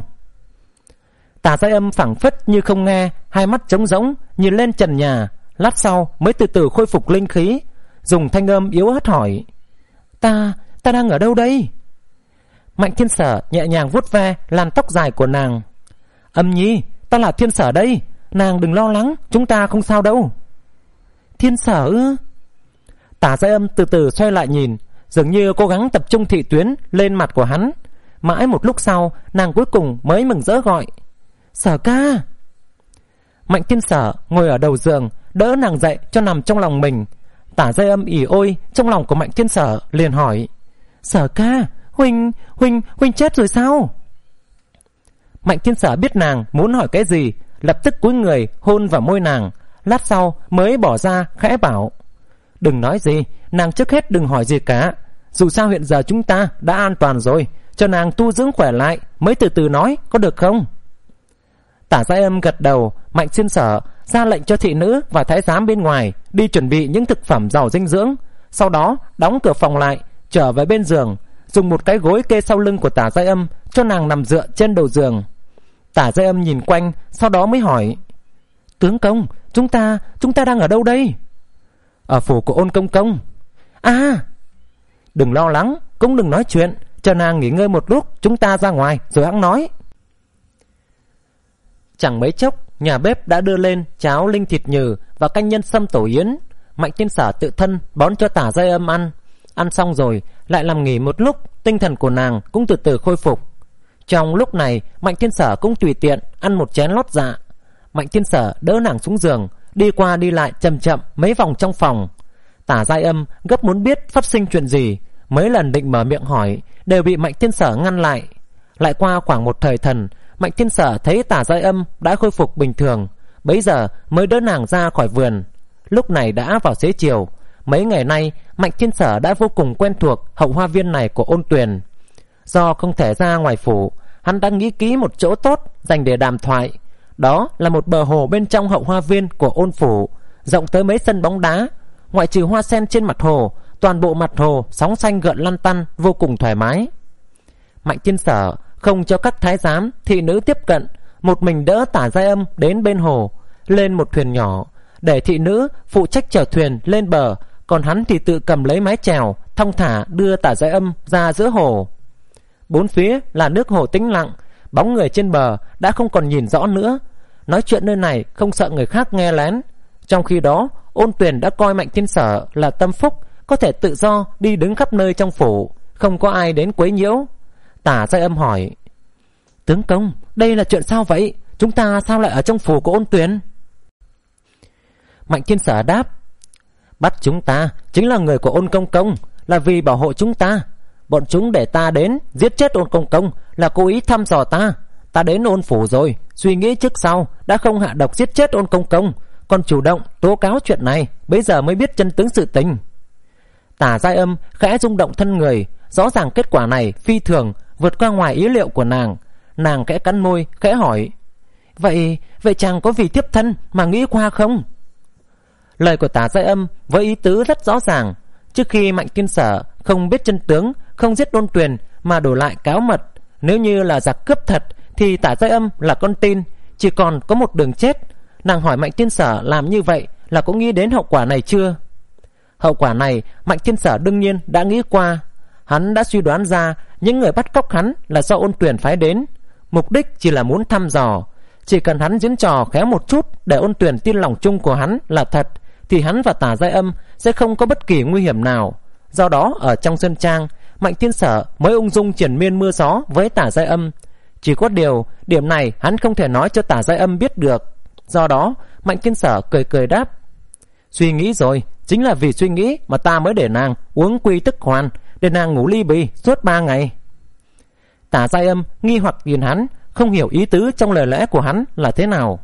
Tả Giai Âm phảng phất như không nghe, hai mắt trống rỗng nhìn lên trần nhà, lát sau mới từ từ khôi phục linh khí, dùng thanh âm yếu ớt hỏi: Ta, ta đang ở đâu đây? Mạnh Thiên Sở nhẹ nhàng vuốt ve làn tóc dài của nàng: Âm Nhi, ta là Thiên Sở đây, nàng đừng lo lắng, chúng ta không sao đâu. Thiên Sở ư? Tả Giai Âm từ từ xoay lại nhìn, dường như cố gắng tập trung thị tuyến lên mặt của hắn. Mãi một lúc sau, nàng cuối cùng mới mừng rỡ gọi: Sở ca. Mạnh Thiên Sở ngồi ở đầu giường, đỡ nàng dậy cho nằm trong lòng mình. Tả Giai Âm ỉ ôi trong lòng của Mạnh Thiên Sở, liền hỏi: Sở ca, huynh, huynh, huynh chết rồi sao? Mạnh Thiên Sở biết nàng muốn hỏi cái gì, lập tức cúi người hôn vào môi nàng, lát sau mới bỏ ra khẽ bảo: Đừng nói gì, nàng trước hết đừng hỏi gì cả. Dù sao hiện giờ chúng ta đã an toàn rồi, cho nàng tu dưỡng khỏe lại mới từ từ nói, có được không? Tả Giai Âm gật đầu. Mạnh Thiên Sở ra lệnh cho thị nữ và thái giám bên ngoài đi chuẩn bị những thực phẩm giàu dinh dưỡng, sau đó đóng cửa phòng lại, trở về bên giường, dùng một cái gối kê sau lưng của Tả Giai Âm cho nàng nằm dựa trên đầu giường. Tả Giai Âm nhìn quanh, sau đó mới hỏi: Tướng công, chúng ta chúng ta đang ở đâu đây? Ở phủ của Ôn công công. À, đừng lo lắng, cũng đừng nói chuyện, chờ nàng nghỉ ngơi một lúc, chúng ta ra ngoài rồi hẵng nói. Chẳng mấy chốc, nhà bếp đã đưa lên cháo linh thịt nhừ và canh nhân sâm tổ yến. Mạnh Thiên Sở tự thân bón cho Tả Giai Âm ăn. Ăn xong rồi lại nằm nghỉ một lúc, tinh thần của nàng cũng từ từ khôi phục. Trong lúc này, Mạnh Thiên Sở cũng tùy tiện ăn một chén lót dạ. Mạnh Thiên Sở đỡ nàng xuống giường, đi qua đi lại chậm chậm mấy vòng trong phòng. Tả Giai Âm gấp muốn biết phát sinh chuyện gì, mấy lần định mở miệng hỏi đều bị Mạnh Thiên Sở ngăn lại. Lại qua khoảng một thời thần, Mạnh Thiên Sở thấy Tả Giai Âm đã khôi phục bình thường, bấy giờ mới đỡ nàng ra khỏi vườn. Lúc này đã vào xế chiều. Mấy ngày nay Mạnh Thiên Sở đã vô cùng quen thuộc hậu hoa viên này của Ôn Tuyền. Do không thể ra ngoài phủ, hắn đã nghĩ kỹ một chỗ tốt dành để đàm thoại. Đó là một bờ hồ bên trong hậu hoa viên của Ôn phủ, rộng tới mấy sân bóng đá. Ngoại trừ hoa sen trên mặt hồ, toàn bộ mặt hồ sóng xanh gợn lăn tăn, vô cùng thoải mái. Mạnh Thiên Sở không cho các thái giám, thị nữ tiếp cận, một mình đỡ Tả Giai Âm đến bên hồ, lên một thuyền nhỏ, để thị nữ phụ trách chèo thuyền lên bờ, còn hắn thì tự cầm lấy mái chèo, thong thả đưa Tả Giai Âm ra giữa hồ. Bốn phía là nước hồ tĩnh lặng, bóng người trên bờ đã không còn nhìn rõ nữa. Nói chuyện nơi này không sợ người khác nghe lén. Trong khi đó, Ôn Tuyền đã coi Mạnh Thiên Sở là tâm phúc, có thể tự do đi đứng khắp nơi trong phủ, không có ai đến quấy nhiễu. Tả Giai Âm hỏi: Tướng công, đây là chuyện sao vậy? Chúng ta sao lại ở trong phủ của Ôn Tuyền? Mạnh Thiên Sở đáp: Bắt chúng ta chính là người của Ôn công công, là vì bảo hộ chúng ta. Bọn chúng để ta đến giết chết Ôn công công là cố ý thăm dò ta. Ta đến Ôn phủ rồi, suy nghĩ trước sau, đã không hạ độc giết chết Ôn công công, còn chủ động tố cáo chuyện này, bây giờ mới biết chân tướng sự tình. Tả Giai Âm khẽ rung động thân người, rõ ràng kết quả này phi thường, vượt qua ngoài ý liệu của nàng. Nàng khẽ cắn môi, khẽ hỏi: Vậy, vậy chàng có vì thiếp thân mà nghĩ qua không? Lời của Tả Giai Âm với ý tứ rất rõ ràng. Trước khi Mạnh Thiên Sở không biết chân tướng, không giết Ôn Tuyền mà đổi lại cáo mật, nếu như là giặc cướp thật thì Tả Giai Âm là con tin, chỉ còn có một đường chết. Nàng hỏi Mạnh Thiên Sở làm như vậy là có nghĩ đến hậu quả này chưa? Hậu quả này Mạnh Thiên Sở đương nhiên đã nghĩ qua. Hắn đã suy đoán ra những người bắt cóc hắn là do Ôn Tuyền phái đến, mục đích chỉ là muốn thăm dò. Chỉ cần hắn diễn trò khéo một chút để Ôn Tuyền tin lòng chung của hắn là thật, thì hắn và Tả Giai Âm sẽ không có bất kỳ nguy hiểm nào. Do đó ở trong sơn trang, Mạnh Thiên Sở mới ung dung triển miên mưa gió với Tả Giai Âm. Chỉ có điều điểm này hắn không thể nói cho Tả Giai Âm biết được. Do đó Mạnh Thiên Sở cười cười đáp: Suy nghĩ rồi, chính là vì suy nghĩ mà ta mới để nàng uống quy tức hoàn, để nàng ngủ ly bì suốt ba ngày. Tả Giai Âm nghi hoặc nhìn hắn, không hiểu ý tứ trong lời lẽ của hắn là thế nào.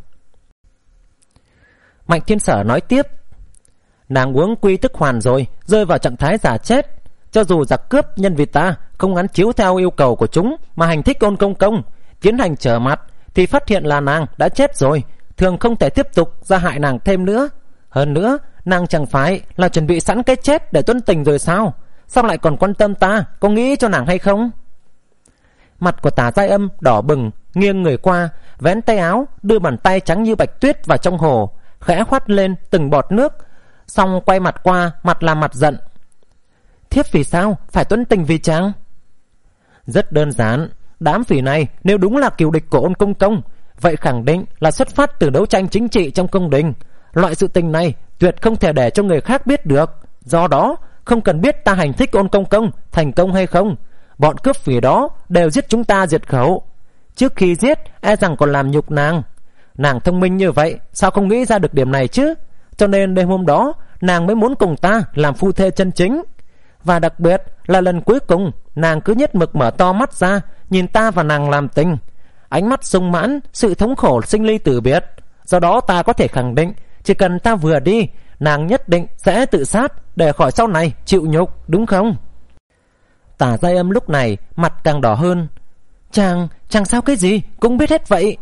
Mạnh Thiên Sở nói tiếp: Nàng uống quy tức hoàn rồi, rơi vào trạng thái giả chết. Cho dù giặc cướp nhân vì ta không gắn chiếu theo yêu cầu của chúng mà hành thích Ôn Công Công, tiến hành trở mặt, thì phát hiện là nàng đã chết rồi, thường không thể tiếp tục ra hại nàng thêm nữa. Hơn nữa, nàng chẳng phải là chuẩn bị sẵn cái chết để tuân tình rồi sao? Sao lại còn quan tâm ta có nghĩ cho nàng hay không? Mặt của Tả Giai Âm đỏ bừng, nghiêng người qua, vén tay áo, đưa bàn tay trắng như bạch tuyết vào trong hồ, khẽ khoát lên từng bọt nước, xong quay mặt qua, mặt là mặt giận. Thiếp vì sao phải tuân tình vì chàng? Rất đơn giản, đám phỉ này nếu đúng là kiều địch của Ôn Công Công, vậy khẳng định là xuất phát từ đấu tranh chính trị trong cung đình. Loại sự tình này tuyệt không thể để cho người khác biết được. Do đó không cần biết ta hành thích Ôn Công Công thành công hay không, bọn cướp phỉ đó đều giết chúng ta diệt khẩu. Trước khi giết e rằng còn làm nhục nàng. Nàng thông minh như vậy, sao không nghĩ ra được điểm này chứ? Cho nên đêm hôm đó nàng mới muốn cùng ta làm phu thê chân chính. Và đặc biệt là lần cuối cùng, nàng cứ nhất mực mở to mắt ra nhìn ta và nàng làm tình, ánh mắt sung mãn sự thống khổ sinh ly tử biệt. Do đó ta có thể khẳng định, chỉ cần ta vừa đi, nàng nhất định sẽ tự sát để khỏi sau này chịu nhục, đúng không? Tả Giai Âm lúc này mặt càng đỏ hơn. Chàng, chàng sao cái gì cũng biết hết vậy?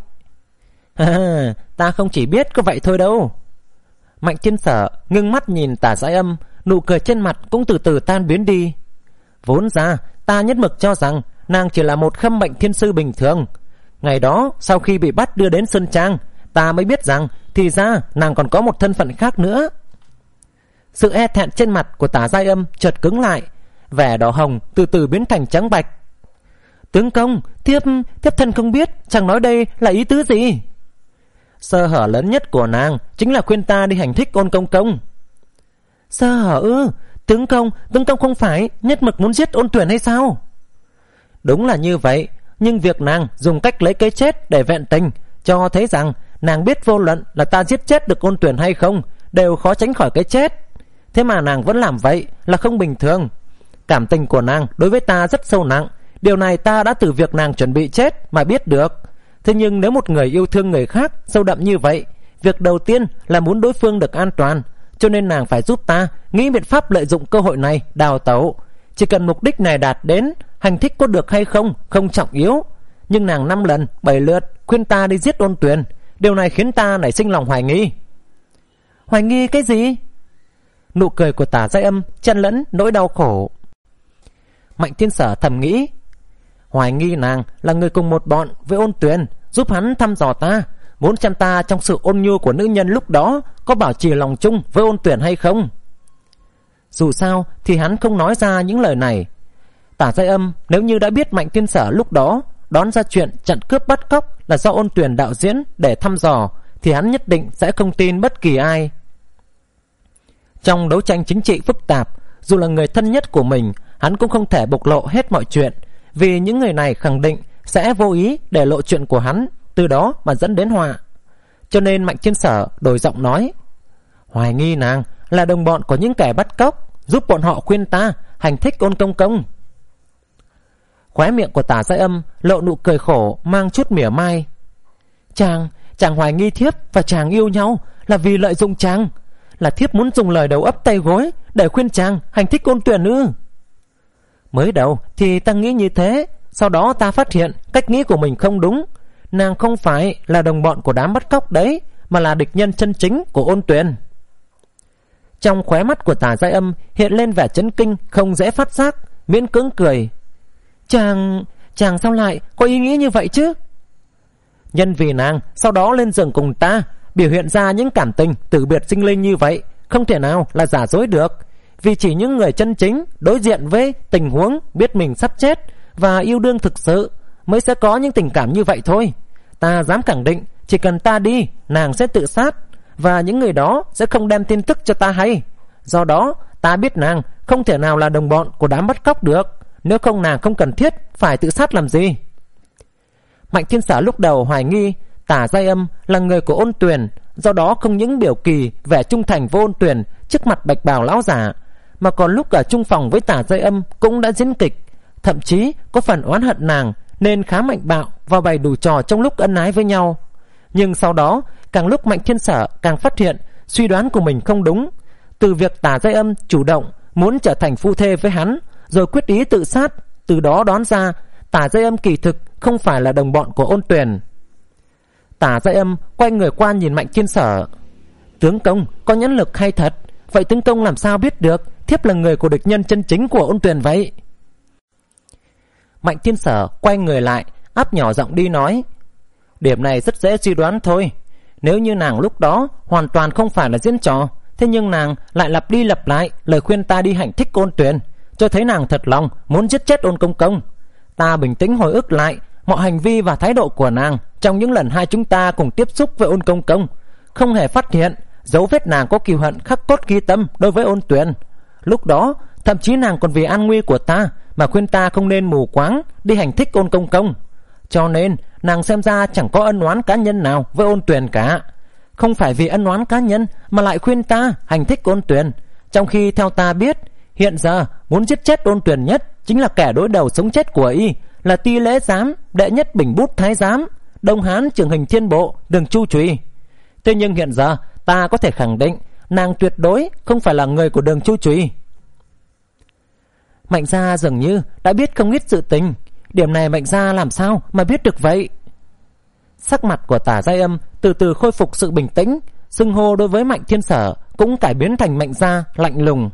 À, ta không chỉ biết có vậy thôi đâu. Mạnh Thiên Sở ngưng mắt nhìn Tả Giai Âm, nụ cười trên mặt cũng từ từ tan biến đi. Vốn ra ta nhất mực cho rằng nàng chỉ là một khâm bệnh thiên sư bình thường. Ngày đó sau khi bị bắt đưa đến sơn trang, ta mới biết rằng thì ra nàng còn có một thân phận khác nữa. Sự e thẹn trên mặt của Tả Giai Âm chợt cứng lại, vẻ đỏ hồng từ từ biến thành trắng bạch. Tướng công, thiếp thiếp thân không biết chàng nói đây là ý tứ gì. Sơ hở lớn nhất của nàng chính là khuyên ta đi hành thích Ôn Công Công. Sơ hở ư? Tướng công, tướng công không phải nhất mực muốn giết Ôn Tuyển hay sao? Đúng là như vậy, nhưng việc nàng dùng cách lấy cái chết để vẹn tình cho thấy rằng nàng biết vô luận là ta giết chết được Ôn Tuyển hay không đều khó tránh khỏi cái chết. Thế mà nàng vẫn làm vậy là không bình thường. Cảm tình của nàng đối với ta rất sâu nặng. Điều này ta đã từ việc nàng chuẩn bị chết mà biết được. Thế nhưng nếu một người yêu thương người khác sâu đậm như vậy, việc đầu tiên là muốn đối phương được an toàn. Cho nên nàng phải giúp ta nghĩ biện pháp lợi dụng cơ hội này đào tẩu. Chỉ cần mục đích này đạt đến, hành thích có được hay không không trọng yếu. Nhưng nàng năm lần bảy lượt khuyên ta đi giết Ôn Tuyền. Điều này khiến ta nảy sinh lòng hoài nghi. Hoài nghi cái gì? Nụ cười của Tả Giai Âm chen lẫn nỗi đau khổ. Mạnh Thiên Sở thầm nghĩ, hoài nghi nàng là người cùng một bọn với Ôn Tuyền, giúp hắn thăm dò ta, muốn xem ta trong sự ôn nhu của nữ nhân lúc đó có bảo trì lòng chung với Ôn Tuyển hay không. Dù sao thì hắn không nói ra những lời này. Tả Giai Âm nếu như đã biết Mạnh Thiên Sở lúc đó đón ra chuyện chặn cướp bắt cóc là do Ôn Tuyển đạo diễn để thăm dò, thì hắn nhất định sẽ không tin bất kỳ ai. Trong đấu tranh chính trị phức tạp, dù là người thân nhất của mình, hắn cũng không thể bộc lộ hết mọi chuyện, vì những người này khẳng định sẽ vô ý để lộ chuyện của hắn, từ đó mà dẫn đến họa. Cho nên Mạnh Thiên Sở đổi giọng nói, hoài nghi nàng là đồng bọn của những kẻ bắt cóc, giúp bọn họ khuyên ta hành thích Ôn Công Công. Khóe miệng của Tả Giai Âm lộ nụ cười khổ mang chút mỉa mai. Chàng, chàng hoài nghi thiếp và chàng yêu nhau là vì lợi dụng chàng, là thiếp muốn dùng lời đầu ấp tay gối để khuyên chàng hành thích Ôn Tuyển ư? Mới đầu thì ta nghĩ như thế, sau đó ta phát hiện cách nghĩ của mình không đúng. Nàng không phải là đồng bọn của đám bắt cóc đấy, mà là địch nhân chân chính của Ôn Tuyển. Trong khóe mắt của Tả Giai Âm hiện lên vẻ chấn kinh không dễ phát giác, miễn cưỡng cười. Chàng, chàng sao lại có ý nghĩ như vậy chứ? Nhân vì nàng sau đó lên giường cùng ta, biểu hiện ra những cảm tình tử biệt sinh linh như vậy, không thể nào là giả dối được. Vì chỉ những người chân chính đối diện với tình huống biết mình sắp chết và yêu đương thực sự mới sẽ có những tình cảm như vậy thôi. Ta dám khẳng định, chỉ cần ta đi, nàng sẽ tự sát, và những người đó sẽ không đem tin tức cho ta hay. Do đó ta biết nàng không thể nào là đồng bọn của đám bắt cóc được, nếu không nàng không cần thiết phải tự sát làm gì. Mạnh Thiên Sở lúc đầu hoài nghi Tả Giai Âm là người của Ôn Tuyền, do đó không những biểu kỳ vẻ trung thành với Ôn Tuyền trước mặt bạch bào lão giả, mà còn lúc ở chung phòng với Tả Giai Âm cũng đã diễn kịch, thậm chí có phần oán hận nàng nên khá mạnh bạo và bày đủ trò trong lúc ân ái với nhau. Nhưng sau đó càng lúc Mạnh Thiên Sở càng phát hiện suy đoán của mình không đúng. Từ việc Tả Giai Âm chủ động muốn trở thành phu thê với hắn, rồi quyết ý tự sát, từ đó đoán ra Tả Giai Âm kỳ thực không phải là đồng bọn của Ôn Tuyền. Tả Giai Âm quay người qua nhìn Mạnh Thiên Sở. Tướng công có nhãn lực hay thật. Vậy tướng công làm sao biết được thiếp là người của địch nhân chân chính của Ôn Tuyền vậy? Mạnh Thiên Sở quay người lại, áp nhỏ giọng đi nói: Điểm này rất dễ suy đoán thôi. Nếu như nàng lúc đó hoàn toàn không phải là diễn trò, thế nhưng nàng lại lặp đi lặp lại lời khuyên ta đi hạnh thích Ôn Tuyền, cho thấy nàng thật lòng muốn giết chết Ôn công công. Ta bình tĩnh hồi ức lại mọi hành vi và thái độ của nàng trong những lần hai chúng ta cùng tiếp xúc với Ôn công công, không hề phát hiện dấu vết nàng có kiêu hận khắc cốt ghi tâm đối với Ôn Tuyền. Lúc đó thậm chí nàng còn vì an nguy của ta mà khuyên ta không nên mù quáng đi hành thích Ôn công công. Cho nên nàng xem ra chẳng có ân oán cá nhân nào với Ôn Tuyền cả. Không phải vì ân oán cá nhân mà lại khuyên ta hành thích Ôn Tuyền, trong khi theo ta biết hiện giờ muốn giết chết Ôn Tuyền nhất chính là kẻ đối đầu sống chết của y, là Ti Lễ Giám, đệ nhất Bình Bút Thái Giám, Đông Hán Trường Hình Thiên Bộ, Đường Chu Trùy. Thế nhưng hiện giờ ta có thể khẳng định nàng tuyệt đối không phải là người của Đường Chu Trùy. Mạnh gia dường như đã biết không ít sự tình. Điểm này Mạnh gia làm sao mà biết được vậy? Sắc mặt của Tả Giai Âm từ từ khôi phục sự bình tĩnh, xưng hô đối với Mạnh Thiên Sở cũng cải biến thành Mạnh gia lạnh lùng.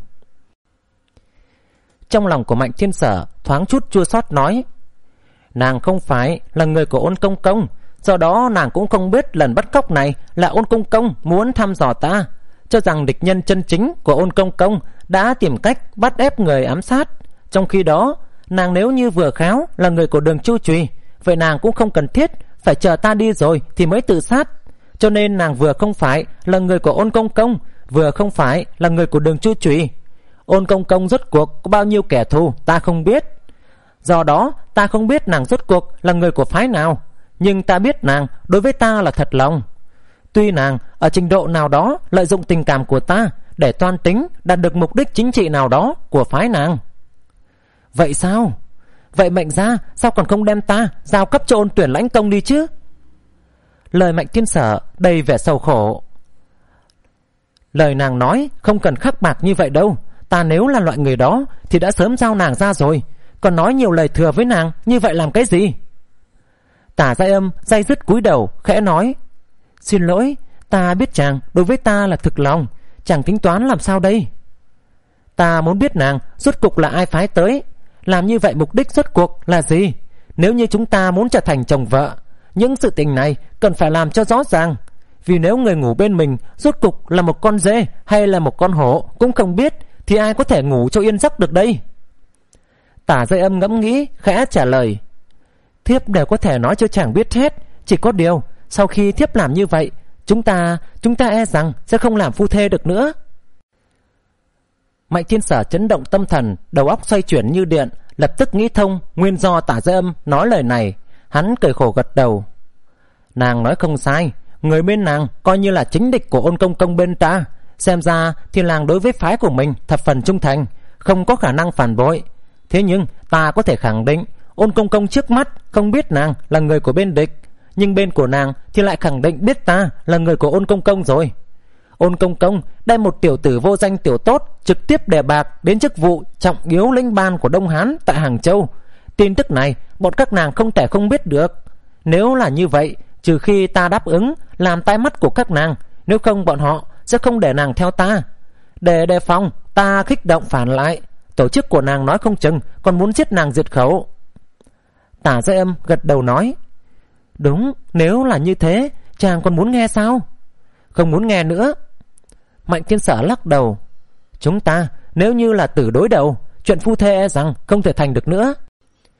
Trong lòng của Mạnh Thiên Sở thoáng chút chua xót nói: Nàng không phải là người của Ôn công công, do đó nàng cũng không biết lần bắt cóc này là Ôn công công muốn thăm dò ta, cho rằng địch nhân chân chính của Ôn công công đã tìm cách bắt ép người ám sát. Trong khi đó nàng nếu như vừa khéo là người của Đường Chu Trùy, vậy nàng cũng không cần thiết phải chờ ta đi rồi thì mới tự sát. Cho nên nàng vừa không phải là người của Ôn công công, vừa không phải là người của Đường Chu Trùy. Ôn công công rốt cuộc có bao nhiêu kẻ thù ta không biết, do đó ta không biết nàng rốt cuộc là người của phái nào. Nhưng ta biết nàng đối với ta là thật lòng. Tuy nàng ở trình độ nào đó lợi dụng tình cảm của ta để toan tính đạt được mục đích chính trị nào đó của phái nàng. Vậy sao? Vậy Mạnh gia sao còn không đem ta giao cấp cho Ôn Tuyển lãnh công đi chứ? Lời Mạnh Thiên Sở đầy vẻ sầu khổ. Lời nàng nói không cần khắc bạc như vậy đâu. Ta nếu là loại người đó thì đã sớm giao nàng ra rồi, còn nói nhiều lời thừa với nàng như vậy làm cái gì? Tả Giai Âm day dứt cúi đầu khẽ nói: Xin lỗi, ta biết chàng đối với ta là thực lòng, chàng tính toán làm sao đây? Ta muốn biết nàng rốt cuộc là ai phái tới, làm như vậy mục đích rốt cuộc là gì? Nếu như chúng ta muốn trở thành chồng vợ, những sự tình này cần phải làm cho rõ ràng. Vì nếu người ngủ bên mình rốt cuộc là một con dê hay là một con hổ cũng không biết, thì ai có thể ngủ cho yên giấc được đây? Tả Giai Âm ngẫm nghĩ khẽ trả lời: Thiếp đều có thể nói cho chàng biết hết. Chỉ có điều sau khi thiếp làm như vậy, Chúng ta Chúng ta e rằng sẽ không làm phu thê được nữa. Mạnh Thiên Sở chấn động tâm thần, đầu óc xoay chuyển như điện, lập tức nghĩ thông nguyên do Tả Giai Âm nói lời này. Hắn cười khổ gật đầu: Nàng nói không sai, người bên nàng coi như là chính địch của Ôn công công bên ta. Xem ra thì nàng đối với phái của mình thập phần trung thành, không có khả năng phản bội. Thế nhưng ta có thể khẳng định Ôn công công trước mắt không biết nàng là người của bên địch, nhưng bên của nàng thì lại khẳng định biết ta là người của Ôn công công rồi. Ôn công công đem một tiểu tử vô danh tiểu tốt trực tiếp đề bạc đến chức vụ trọng yếu lĩnh ban của Đông Hán tại Hàng Châu. Tin tức này bọn các nàng không thể không biết được. Nếu là như vậy, trừ khi ta đáp ứng làm tai mắt của các nàng, nếu không bọn họ sẽ không để nàng theo ta. Để đề phòng ta kích động phản lại, tổ chức của nàng nói không chừng còn muốn giết nàng diệt khẩu. Tả Giai Âm gật đầu nói: Đúng, nếu là như thế, chàng còn muốn nghe sao? Không muốn nghe nữa. Mạnh Thiên Sở lắc đầu: Chúng ta nếu như là tử đối đầu, chuyện phu thê e rằng không thể thành được nữa.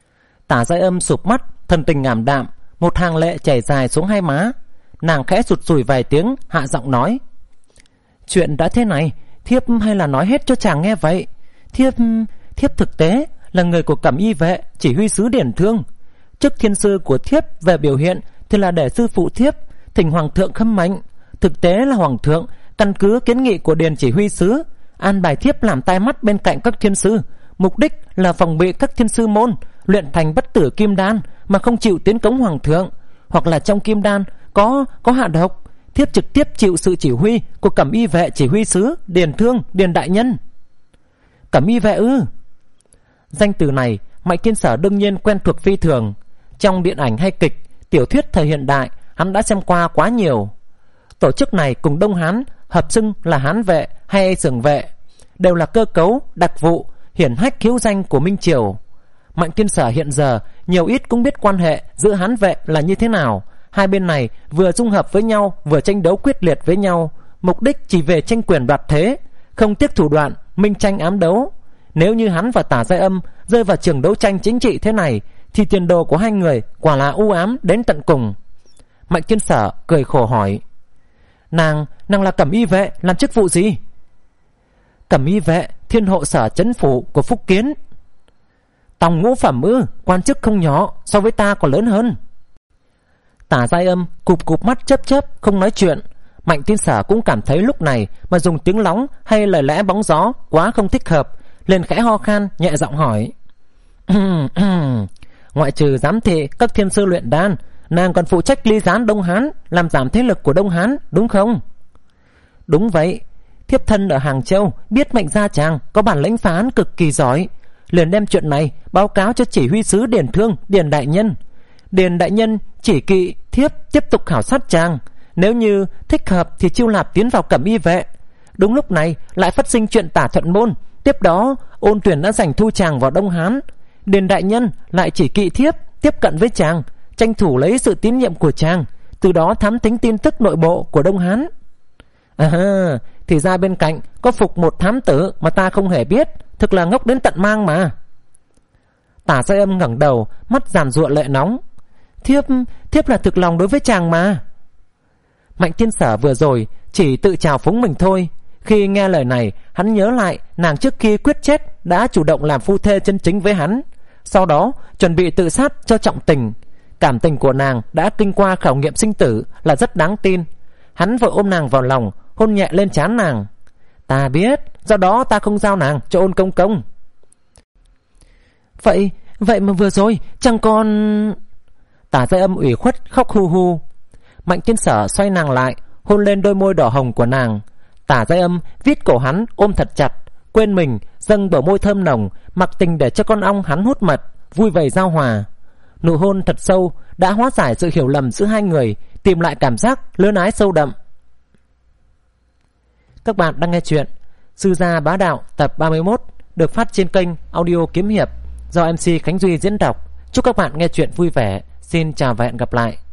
Tả Giai Âm sụp mắt, thần tình ảm đạm, một hàng lệ chảy dài xuống hai má. Nàng khẽ sụt sùi vài tiếng, hạ giọng nói: Chuyện đã thế này, thiếp hay là nói hết cho chàng nghe vậy? Thiếp thiếp thực tế là người của Cẩm Y vệ, chỉ huy sứ Điển Thương. Chức thiên sư của thiếp về biểu hiện thì là để sư phụ thiếp thỉnh hoàng thượng khâm mệnh. Thực tế là hoàng thượng căn cứ kiến nghị của Điền chỉ huy sứ an bài thiếp làm tai mắt bên cạnh các thiên sư, mục đích là phòng bị các thiên sư môn luyện thành bất tử kim đan mà không chịu tiến cống hoàng thượng, hoặc là trong kim đan có có hạ độc. Thiếp trực tiếp chịu sự chỉ huy của Cẩm Y vệ chỉ huy sứ Điền Thương, Điền đại nhân. Cẩm Y vệ ư? Danh từ này Mạnh Thiên Sở đương nhiên quen thuộc phi thường. Trong điện ảnh hay kịch, tiểu thuyết thời hiện đại, hắn đã xem qua quá nhiều. Tổ chức này cùng Đông Hán hợp xưng là Hán vệ hay Sưởng vệ, đều là cơ cấu đặc vụ hiển hách hiếu danh của Minh Triều. Mạnh Thiên Sở hiện giờ nhiều ít cũng biết quan hệ giữa Hán vệ là như thế nào. Hai bên này vừa dung hợp với nhau, vừa tranh đấu quyết liệt với nhau, mục đích chỉ về tranh quyền đoạt thế, không tiếc thủ đoạn minh tranh ám đấu. Nếu như hắn và Tả Giai Âm rơi vào trường đấu tranh chính trị thế này, thì tiền đồ của hai người quả là u ám đến tận cùng. Mạnh Thiên Sở cười khổ hỏi: Nàng, nàng là Cẩm Y vệ, làm chức vụ gì? Cẩm Y vệ, thiên hộ sở trấn phủ của Phúc Kiến. Tòng ngũ phẩm ư? Quan chức không nhỏ, so với ta còn lớn hơn. Tả Giai Âm cụp cụp mắt chớp chớp không nói chuyện. Mạnh Thiên Sở cũng cảm thấy lúc này mà dùng tiếng lóng hay lời lẽ bóng gió quá không thích hợp, liền khẽ ho khan nhẹ giọng hỏi: Ngoại trừ giám thị các thiên sư luyện đan, nàng còn phụ trách ly gián Đông Hán, làm giảm thế lực của Đông Hán, đúng không? Đúng vậy. Thiếp thân ở Hàng Châu biết Mạnh gia chàng có bản lĩnh phá án cực kỳ giỏi, liền đem chuyện này báo cáo cho chỉ huy sứ Điền Thương, Điền đại nhân. Điền đại nhân chỉ kỵ thiếp tiếp tục khảo sát chàng, nếu như thích hợp thì chiêu nạp tiến vào Cẩm Y vệ. Đúng lúc này lại phát sinh chuyện Tả Thuận Môn, tiếp đó Ôn Tuyển đã giành thu chàng vào Đông Hán. Điền đại nhân lại chỉ kỵ thiếp tiếp cận với chàng, tranh thủ lấy sự tín nhiệm của chàng, từ đó thám thính tin tức nội bộ của Đông Hán. À, thì ra bên cạnh có phục một thám tử mà ta không hề biết, thực là ngốc đến tận mang mà. Tả Giai Âm ngẩng đầu, mắt giàn giụa lệ nóng. Thiếp, thiếp là thực lòng đối với chàng mà. Mạnh Thiên Sở vừa rồi chỉ tự chào phúng mình thôi. Khi nghe lời này, hắn nhớ lại nàng trước khi quyết chết đã chủ động làm phu thê chân chính với hắn, sau đó chuẩn bị tự sát cho trọng tình. Cảm tình của nàng đã kinh qua khảo nghiệm sinh tử là rất đáng tin. Hắn vội ôm nàng vào lòng, hôn nhẹ lên trán nàng. Ta biết, do đó ta không giao nàng cho Ôn công công. Vậy, vậy mà vừa rồi chẳng còn... Tả Giai Âm ủy khuất khóc hu hu. Mạnh Thiên Sở xoay nàng lại, hôn lên đôi môi đỏ hồng của nàng. Tả Giai Âm vít cổ hắn ôm thật chặt, quên mình dâng bờ môi thơm nồng, mặc tình để cho con ong hắn hút mật, vui vầy giao hòa. Nụ hôn thật sâu đã hóa giải sự hiểu lầm giữa hai người, tìm lại cảm giác luyến ái sâu đậm. Các bạn đang nghe chuyện Sư Gia Bá Đạo tập ba mươi mốt, được phát trên kênh Audio Kiếm Hiệp do em xê Khánh Duy diễn đọc. Chúc các bạn nghe chuyện vui vẻ. Xin chào và hẹn gặp lại.